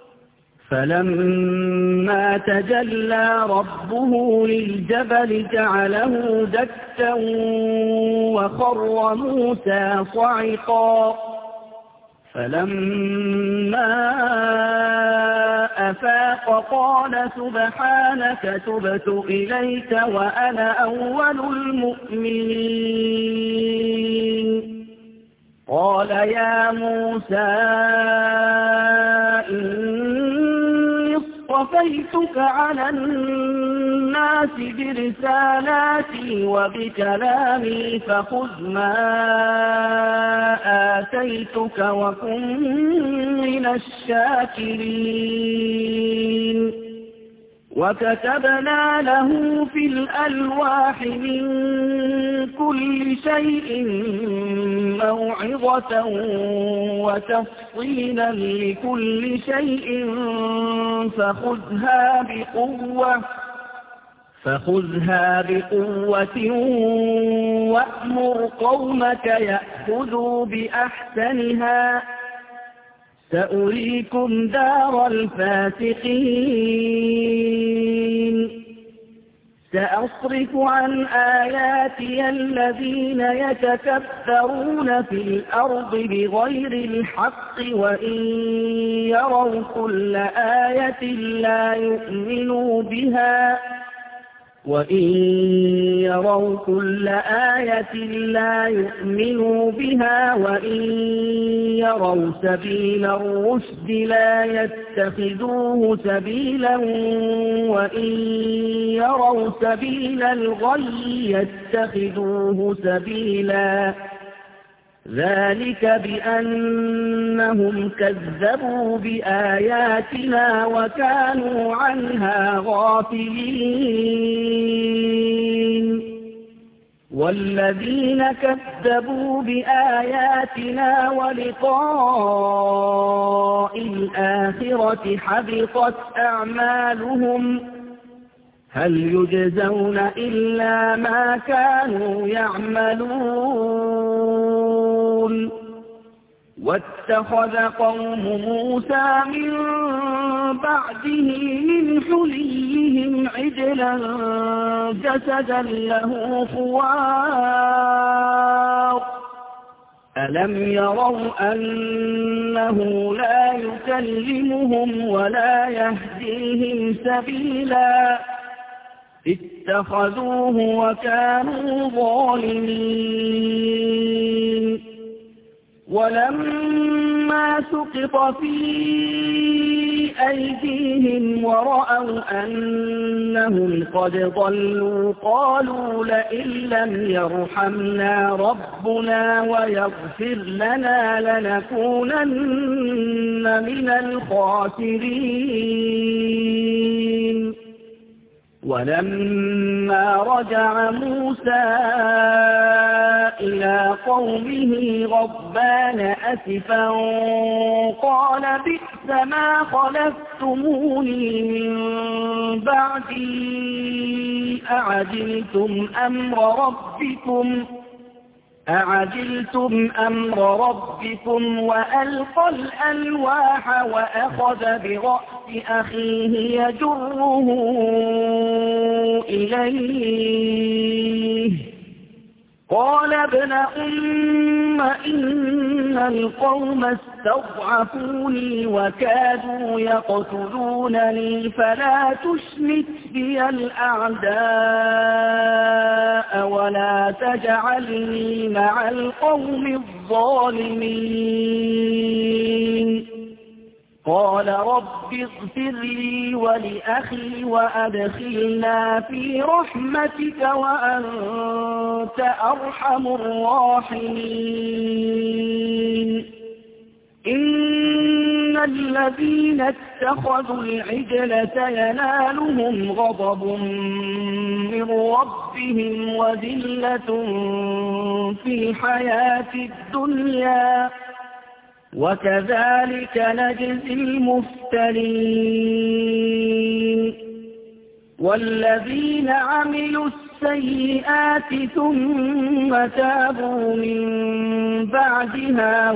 فلما تجلى ربه للجبل جعله دكا وخر موسى صعقا فلما أفاق قال سبحانك تبت إليك وأنا أول المؤمنين قال يا موسى إني اصطفيتك على الناس برسالاتي وبكلامي فخذ ما آتيتك وكن من الشاكرين وكتبنا له في الألواح من كل شيء موعظة وتفصيلا لكل شيء فخذها بقوة فخذها بقوة وأمر قومك يأخذوا بأحسنها سأريكم دار الفاسقين سأصرف عن آياتي الذين يتكبرون في الأرض بغير الحق وإن يروا كل آية لا يؤمنوا بها وإن يروا كل آية لا يؤمنوا بها وإن يروا سبيل الرشد لا يتخذوه سبيلا وإن يروا سبيل الغي يتخذوه سبيلا ذلك بأنهم كذبوا بآياتنا وكانوا عنها غافلين والذين كذبوا بآياتنا ولقاء الآخرة حبطت أعمالهم هل يجزون إلا ما كانوا يعملون واتخذ قوم موسى من بعده من حليهم عجلا جسدا له خوار ألم يروا أنه لا يكلمهم ولا يهديهم سبيلا اتخذوه وكانوا ظالمين ولما سقط في أيديهم ورأوا أنهم قد ضلوا قالوا لئن لم يرحمنا ربنا ويغفر لنا لنكونن من الخاسرين ولما رجع موسى إلى قومه غضبان أسفا قال بئس ما خلفتموني من بعدي أعجلتم أمر ربكم أعجلتم أمر ربكم وألقى الألواح وأخذ برأس أخيه يجره إليه قال ابن أم إن القوم استضعفوني وكادوا يقتلونني فلا تشمت بي الأعداء ولا تجعلني مع القوم الظالمين قال رب اغفر لي ولأخي وأدخلنا في رحمتك وأنت أرحم الراحمين إن الذين اتخذوا العجل سينالهم غضب من ربهم وذلة في الحياة الدنيا وكذلك نجزي المفترين والذين عملوا السيئات ثم تابوا من بعدها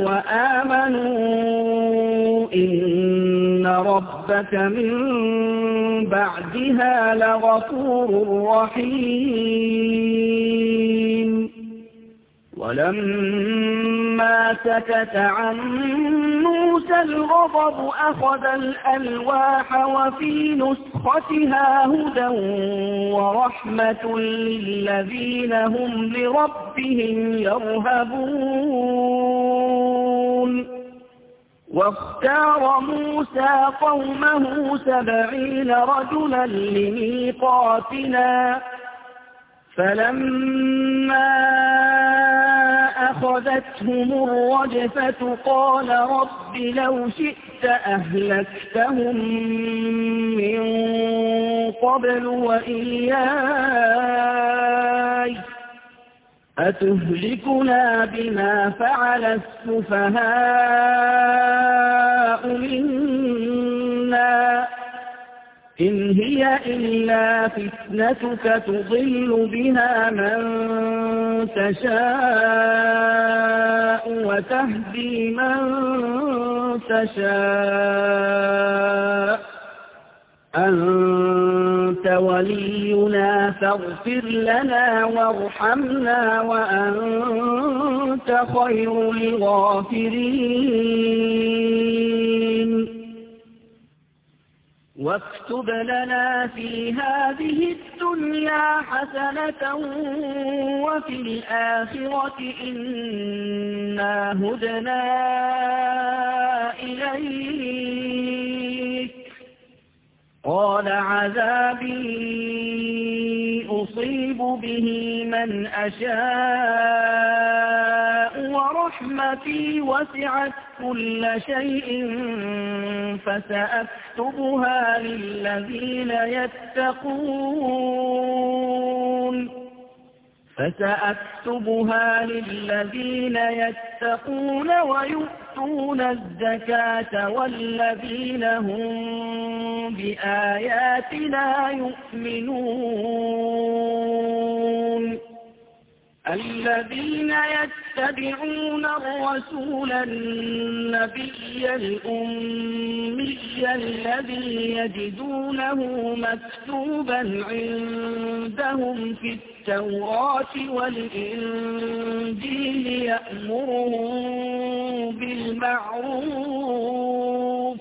وآمنوا إن ربك من بعدها لغفور رحيم ولما سكت عن موسى الغضب أخذ الألواح وفي نسختها هدى ورحمة للذين هم لربهم يرهبون واختار موسى قومه سبعين رجلا لميقاتنا فلما أخذتهم الرجفة قال رب لو شئت أهلكتهم من قبل وإياي أتهلكنا بما فعل السفهاء منا إن هي إلا فتنتك تضل بها من تشاء وتهدي من تشاء أنت ولينا فاغفر لنا وارحمنا وأنت خير الغافرين واكتب لنا في هذه الدنيا حسنة وفي الآخرة إنا هدنا إليك قال عذابي أصيب به من أشاء ورحمتي وسعت كل شيء فسأكتبها للذين يتقون فسأكتبها للذين يتقون ويؤتون الزكاة والذين هم بآياتنا يؤمنون الذين يتبعون الرسول النبي الأمي الذي يجدونه مكتوبا عندهم في التوراة والإنجيل يأمرهم بالمعروف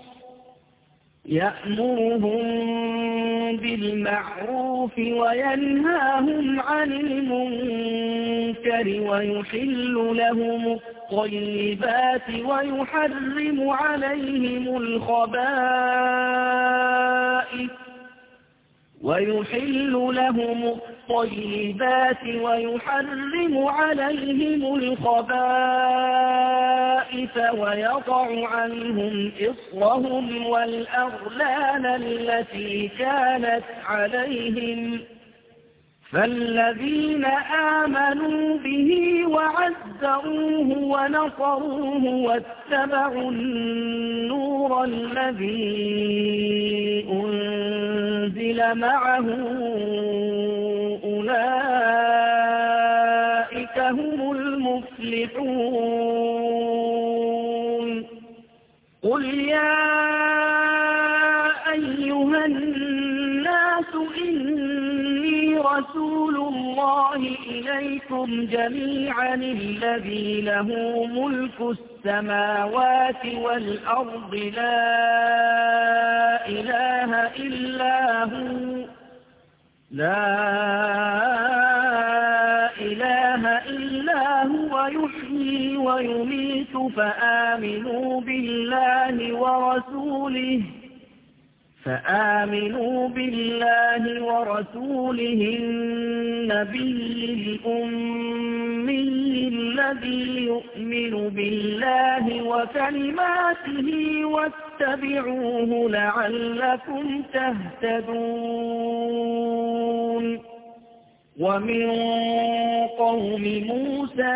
يأمرهم بالمعروف وينهاهم عن المنكر ويحل لهم الطيبات ويحرم عليهم الخبائث ويحل لهم الطيبات ويحرم عليهم الخبائث ويضع عنهم إصرهم والأغلال التي كانت عليهم فالذين آمنوا به وعزروه ونصروه واتبعوا النور الذي أنزل معه أولئك هم المفلحون قل يا أيها الناس إني رسول الله إليكم جميعا الذي له ملك السماوات والأرض لا إله إلا هو لا إله إلا هو يحيي ويميت فآمنوا بالله ورسوله فآمنوا بالله ورسوله النبي الأمي الذي يؤمن بالله وكلماته واتبعوه لعلكم تهتدون ومن قوم موسى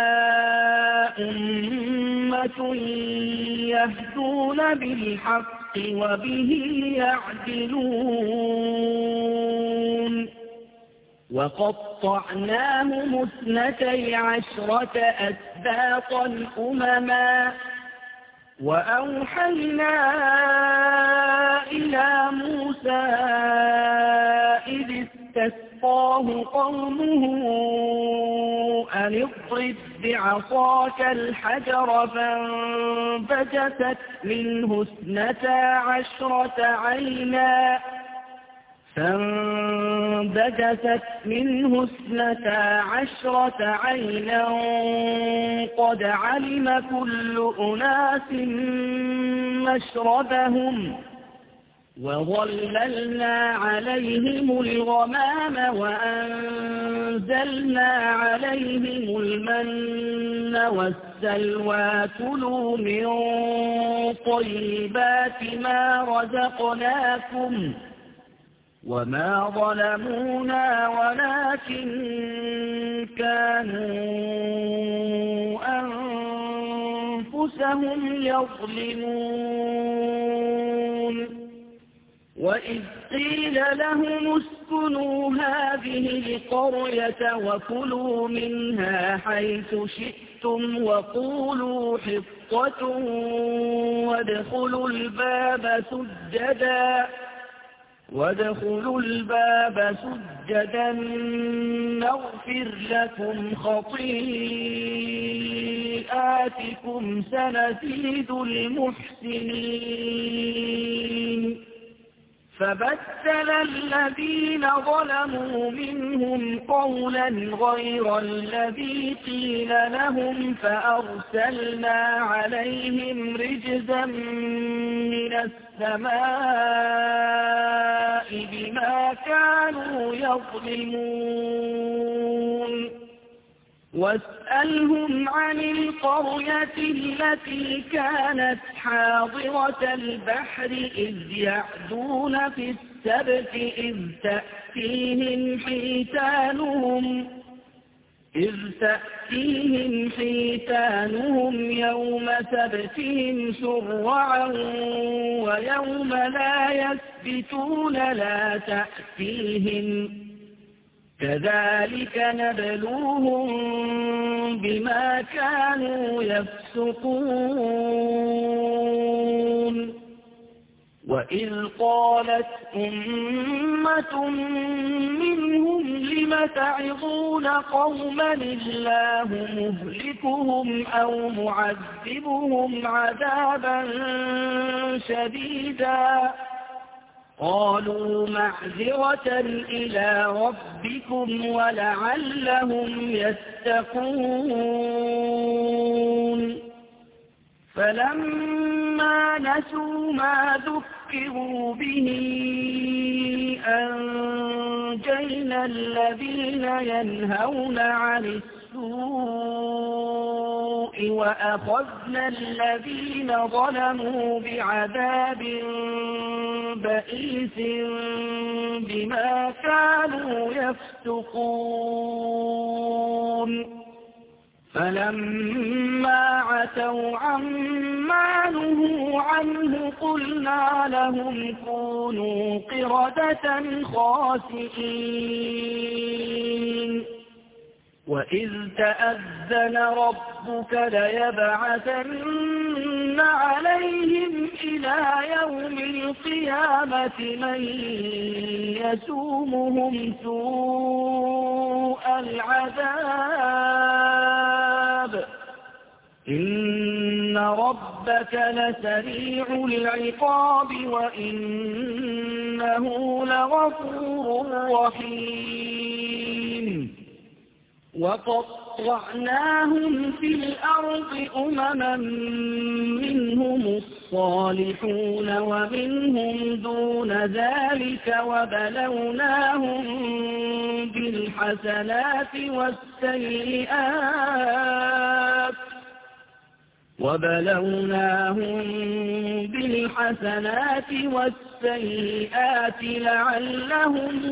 أمة يهدون بالحق وبه يعدلون وقطعناهم اثنتي عشرة أسباطا أمما وأوحينا إلى موسى إذ استسقاه قومه أن اضرب بعصاك الحجر فانبجست منه اثنتا عشرة عينا فانبجست منه اثنتا عشرة عينا قد علم كل أناس مشربهم وظللنا عليهم الغمام وأنزلنا عليهم المن والسلوى كلوا من طيبات ما رزقناكم وما ظلمونا ولكن كانوا أنفسهم يظلمون وإذ قيل لهم اسكنوا هذه القرية وكلوا منها حيث شئتم وقولوا حطة وادخلوا الباب سجدا وادخلوا الباب سجدا نغفر لكم خطيئاتكم سنزيد المحسنين فبدل الذين ظلموا منهم قولا غير الذي قيل لهم فأرسلنا عليهم رجزا من السماء بما كانوا يظلمون واسألهم عن القرية التي كانت حاضرة البحر إذ يعدون في السبت إذ تأتيهم حيتانهم إذ تأتيهم حيتانهم يوم سبتهم شرعا ويوم لا يسبتون لا تأتيهم كذلك نبلوهم بما كانوا يفسقون وإذ قالت أمة منهم لم تعظون قوما الله مهلكهم أو معذبهم عذابا شديدا قالوا معذرة إلى ربكم ولعلهم يتقون فلما نسوا ما ذكروا به أنجينا الذين ينهون عن السوء وأخذنا الذين ظلموا بعذاب بئيس بما كانوا يفسقون فلما عتوا عما نهوا عنه قلنا لهم كونوا قردة خاسئين وإذ تأذن ربك ليبعثن عليهم إلى يوم القيامة من يسومهم سوء العذاب إن ربك لسريع العقاب وإنه لغفور رحيم وقطعناهم في الأرض أمما منهم الصالحون ومنهم دون ذلك وبلوناهم بالحسنات والسيئات وبلوناهم بالحسنات والسيئات لعلهم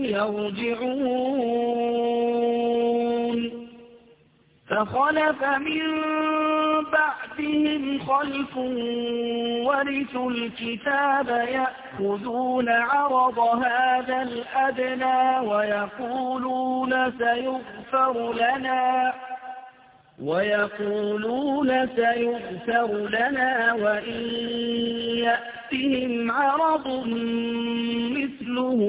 يرجعون فخلف من بعدهم خلف ورثوا الكتاب يأخذون عرض هذا الأدنى ويقولون سيغفر لنا ويقولون سيغفر لنا وإن يأتهم عرض مثله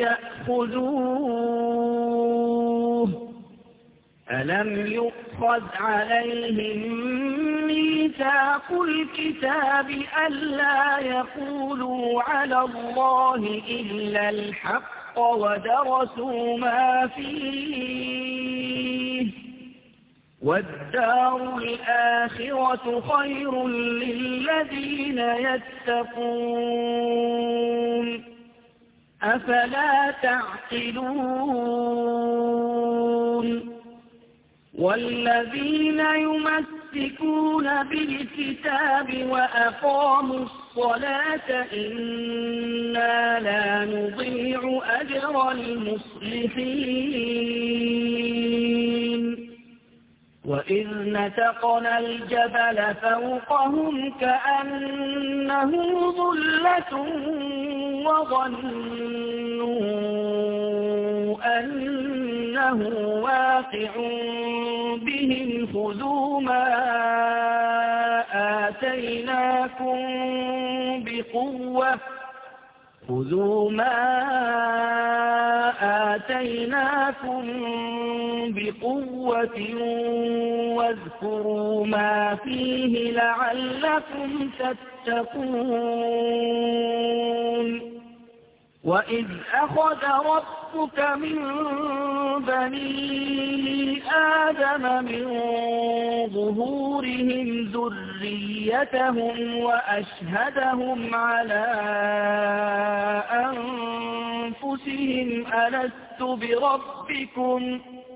يأخذوه ألم يؤخذ عليهم ميثاق الكتاب ألا يقولوا على الله إلا الحق ودرسوا ما فيه والدار الآخرة خير للذين يتقون أفلا تعقلون والذين يمسكون بالكتاب وأقاموا الصلاة إنا لا نضيع أجر المصلحين وإذ نتقنا الجبل فوقهم كأنه ظلة وظنوا أنه واقع بهم خذوا ما آتيناكم بقوة خذوا ما آتيناكم بقوة واذكروا ما فيه لعلكم تتقون وإذ أخذ ربك من بني آدم من ظهورهم ذريتهم وأشهدهم على أنفسهم ألست بربكم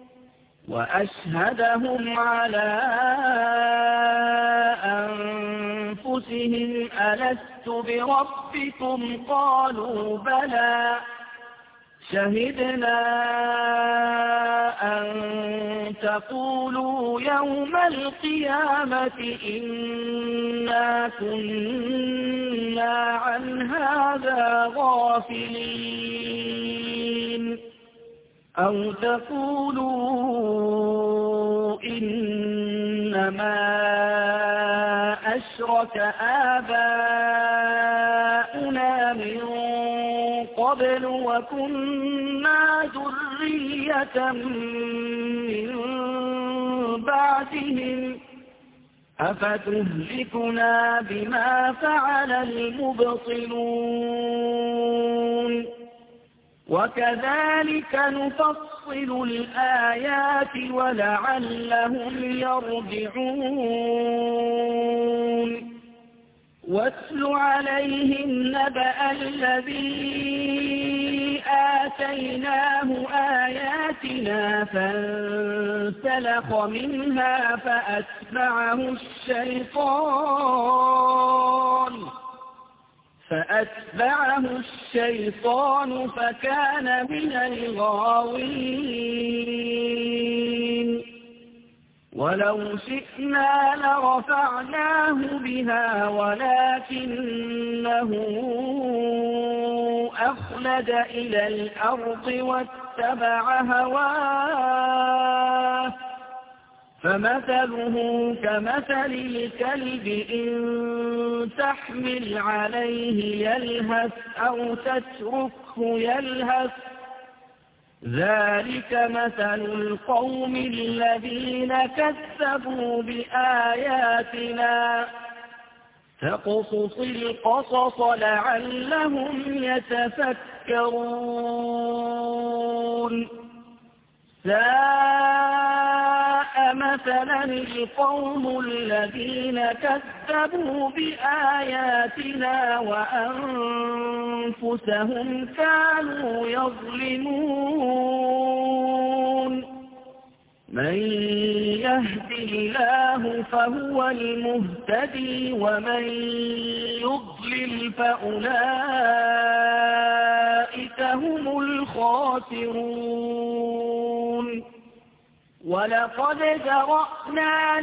وأشهدهم على أنفسهم ألست بربكم قالوا بلى شهدنا أن تقولوا يوم القيامة إنا كنا عن هذا غافلين أو تقولوا إنما أشرك آباؤنا من قبل وكنا ذرية من بعدهم أفتهلكنا بما فعل المبطلون وكذلك نفصل الآيات ولعلهم يرجعون واتل عليهم نبأ الذي آتيناه آياتنا فانسلخ منها فأتبعه الشيطان فأتبعه الشيطان فكان من الغاوين ولو شئنا لرفعناه بها ولكنه أخلد إلى الأرض واتبع هواه فمثله كمثل الكلب إن تحمل عليه يلهث أو تتركه يلهث ذلك مثل القوم الذين كذبوا بآياتنا فاقصص القصص لعلهم يتفكرون ساء مثلا القوم الذين كذبوا بآياتنا وأنفسهم كانوا يظلمون من يهد الله فهو المهتدي ومن يضلل فأولئك هم الخاسرون ولقد ذرأنا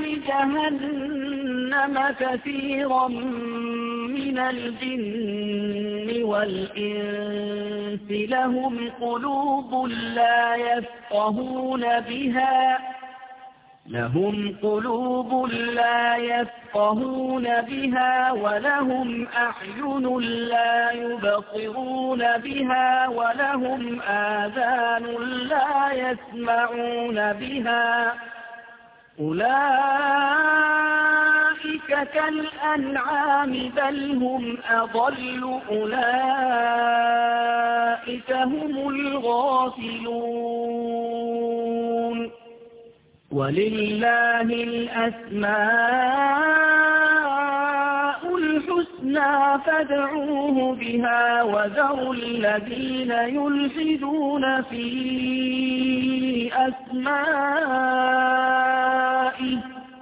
لجهنم كثيرا من الجن والإنس لهم قلوب لا يفقهون بها لهم قلوب لا يفقهون بها ولهم أعين لا يبصرون بها ولهم آذان لا يسمعون بها أولئك كالأنعام بل هم أضل أولئك هم الغافلون ولله الأسماء الحسنى فادعوه بها وذروا الذين يلحدون في أسمائه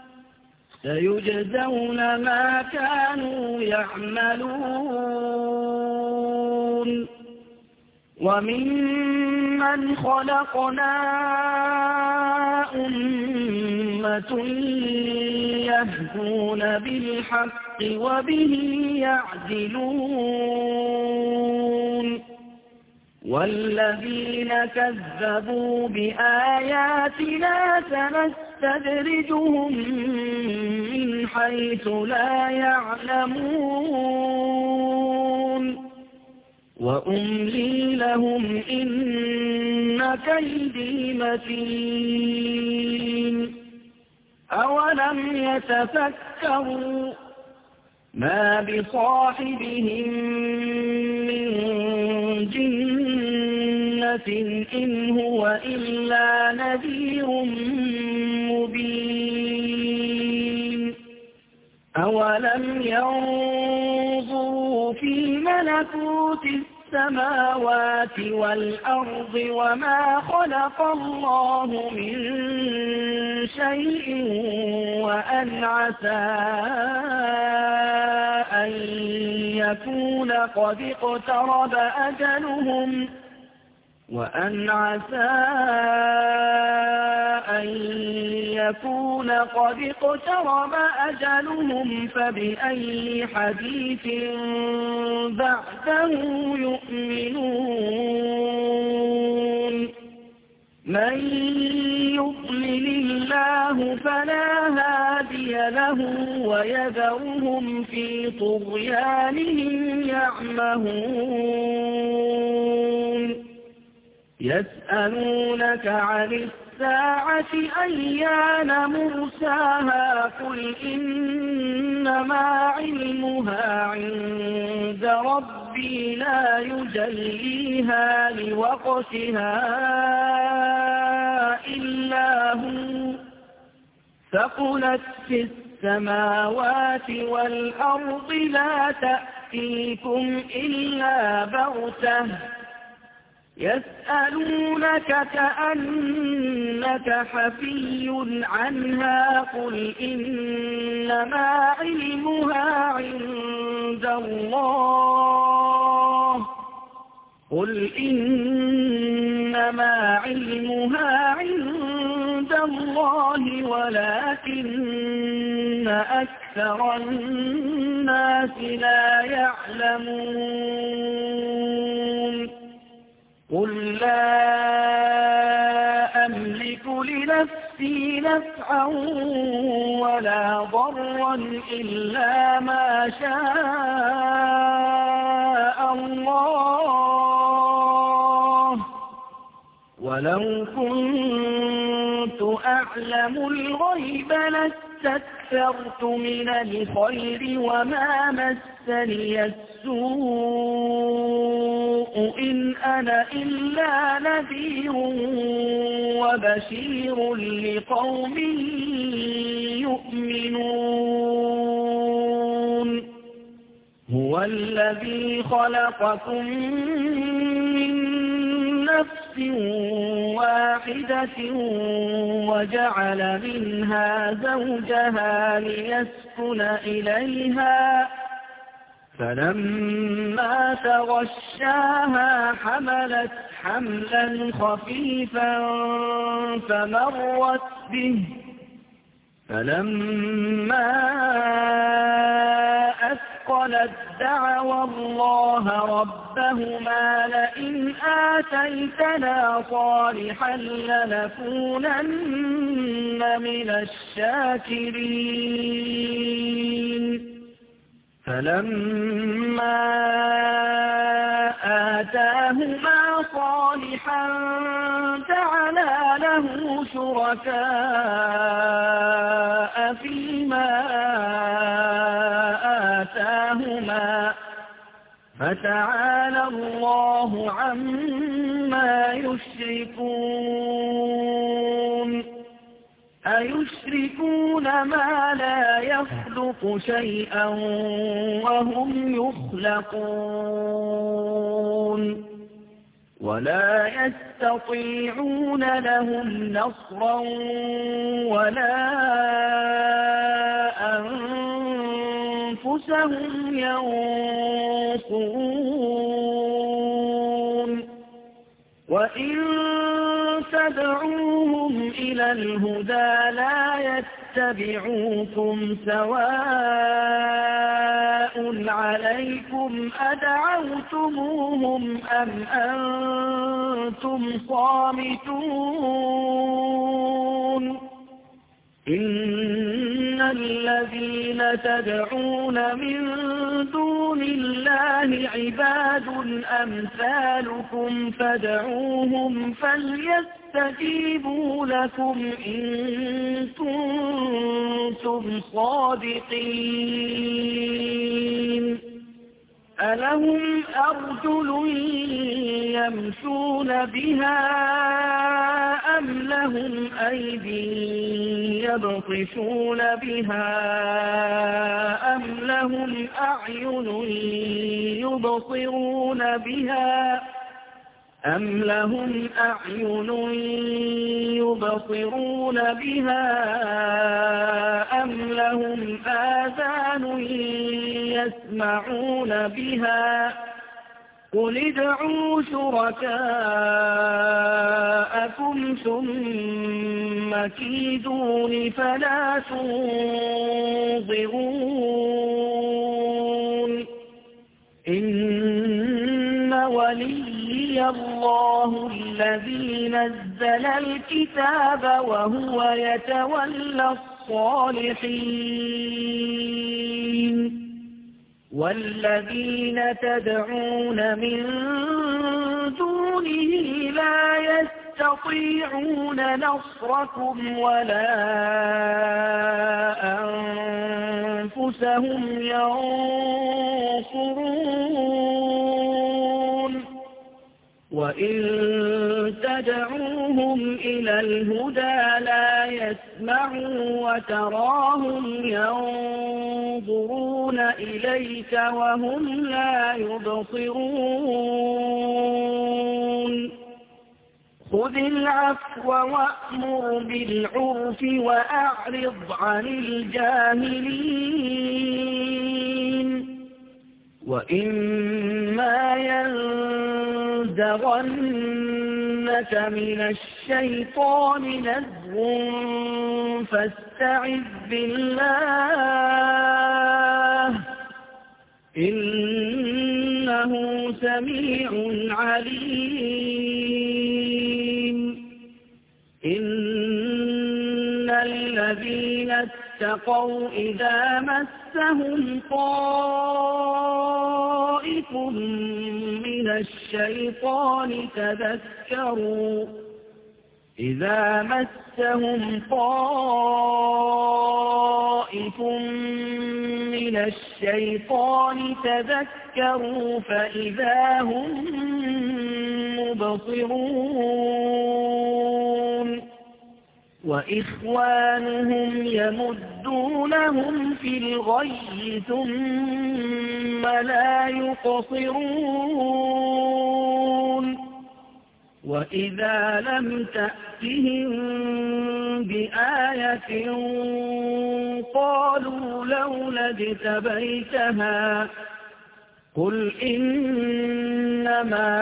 سيجزون ما كانوا يعملون وممن خلقنا أمة يهدون بالحق وبه يعدلون والذين كذبوا بآياتنا سنستدرجهم من حيث لا يعلمون وأملي لهم إن كيدي متين أولم يتفكروا ما بصاحبهم من جنة إن هو إلا نذير مبين أولم ينظروا في ملكوت السماوات والأرض وما خلق الله من شيء وأن عسى أن يكون قد اقترب أجلهم وأن عسى أن يكون قد اقترب أجلهم فبأي حديث بعده يؤمنون من يضلل الله فلا هادي له ويذرهم في طغيانهم يعمهون يسألونك عن الساعة أيان مرساها قل إنما علمها عند ربي لا يجليها لوقتها إلا هو ثقلت في السماوات والأرض لا تأتيكم إلا بغتة يسألونك كأنك حفي عنها قل إنما علمها عند الله قل إنما علمها عند الله ولكن أكثر الناس لا يعلمون قل لا أملك لنفسي نفعا ولا ضرا إلا ما شاء الله ولو كنت أعلم الغيب لاستكثرت من الخير وما مسني السوء إن أنا إلا نذير وبشير لقوم يؤمنون هو الذي خلقكم من نفس واحدة وجعل منها زوجها ليسكن إليها فلما تغشاها حملت حملا خفيفا فمرت به فلما أثقلت انفصلت دعوا الله ربهما لئن آتيتنا صالحا لنكونن من الشاكرين فلما آتاهما صالحا جعلا له شركاء فيما آتاهما فتعالى الله عما يشركون أيشركون ما لا يخلق شيئا وهم يخلقون ولا يستطيعون لهم نصرا ولا أنفسهم ينصرون وإن تدعوهم إلى الهدى لا يتبعوكم سواء عليكم أدعوتموهم أم أنتم صامتون إن الذين تدعون من دون الله عباد أمثالكم فادعوهم فليستجيبوا لكم إن كنتم صادقين ألهم أرجل يمشون بها أم لهم أيدي يبطشون بها أم لهم أعين يبصرون بها أم لهم أعين يبصرون بها أم لهم آذان يسمعون بها قل ادعوا شركاءكم ثم كيدون فلا تنظرون إن وليي الله الذي نزل الكتاب وهو يتولى الصالحين والذين تدعون من دونه لا يستطيعون نصركم ولا أنفسهم ينصرون وإن تدعوهم إلى الهدى لا يسمعوا وتراهم ينظرون إليك وهم لا يبصرون خذ العفو وأمر بالعرف وأعرض عن الجاهلين وإما ينزغنك من الشيطان نزغ فاستعذ بالله إنه سميع عليم إن الذين اتقوا إذا مسهم طائف من الشيطان تذكروا إذا مسهم طائف من الشيطان تذكروا فإذا هم مبصرون وإخوانهم يمدونهم في الغي ثم لا يقصرون وإذا لم تأتهم بآية قالوا لولا اجتبيتها قل إنما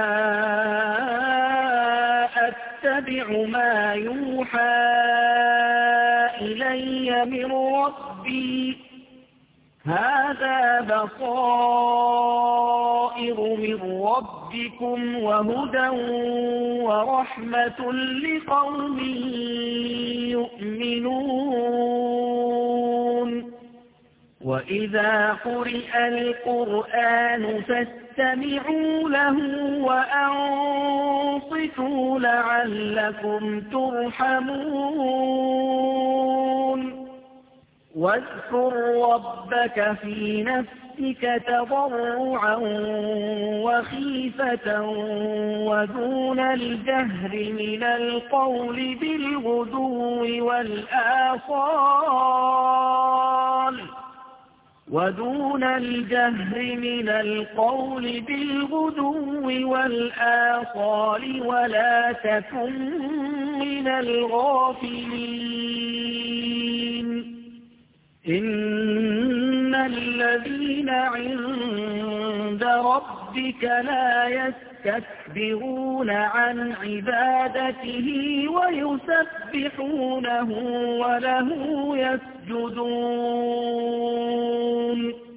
أتبع ما يوحى إلي من ربي هذا بصائر من ربكم وهدى ورحمة لقوم يؤمنون وإذا قرئ القرآن فاستمعوا له وأنصتوا لعلكم ترحمون واذكر ربك في نفسك تضرعا وخيفة ودون الجهر من القول بالغدو والآصال ودون الجهر من القول بالغدو والآصال ولا تكن من الغافلين إن الذين عند ربك لا يستكبرون عن عبادته ويسبحونه وله يسجدون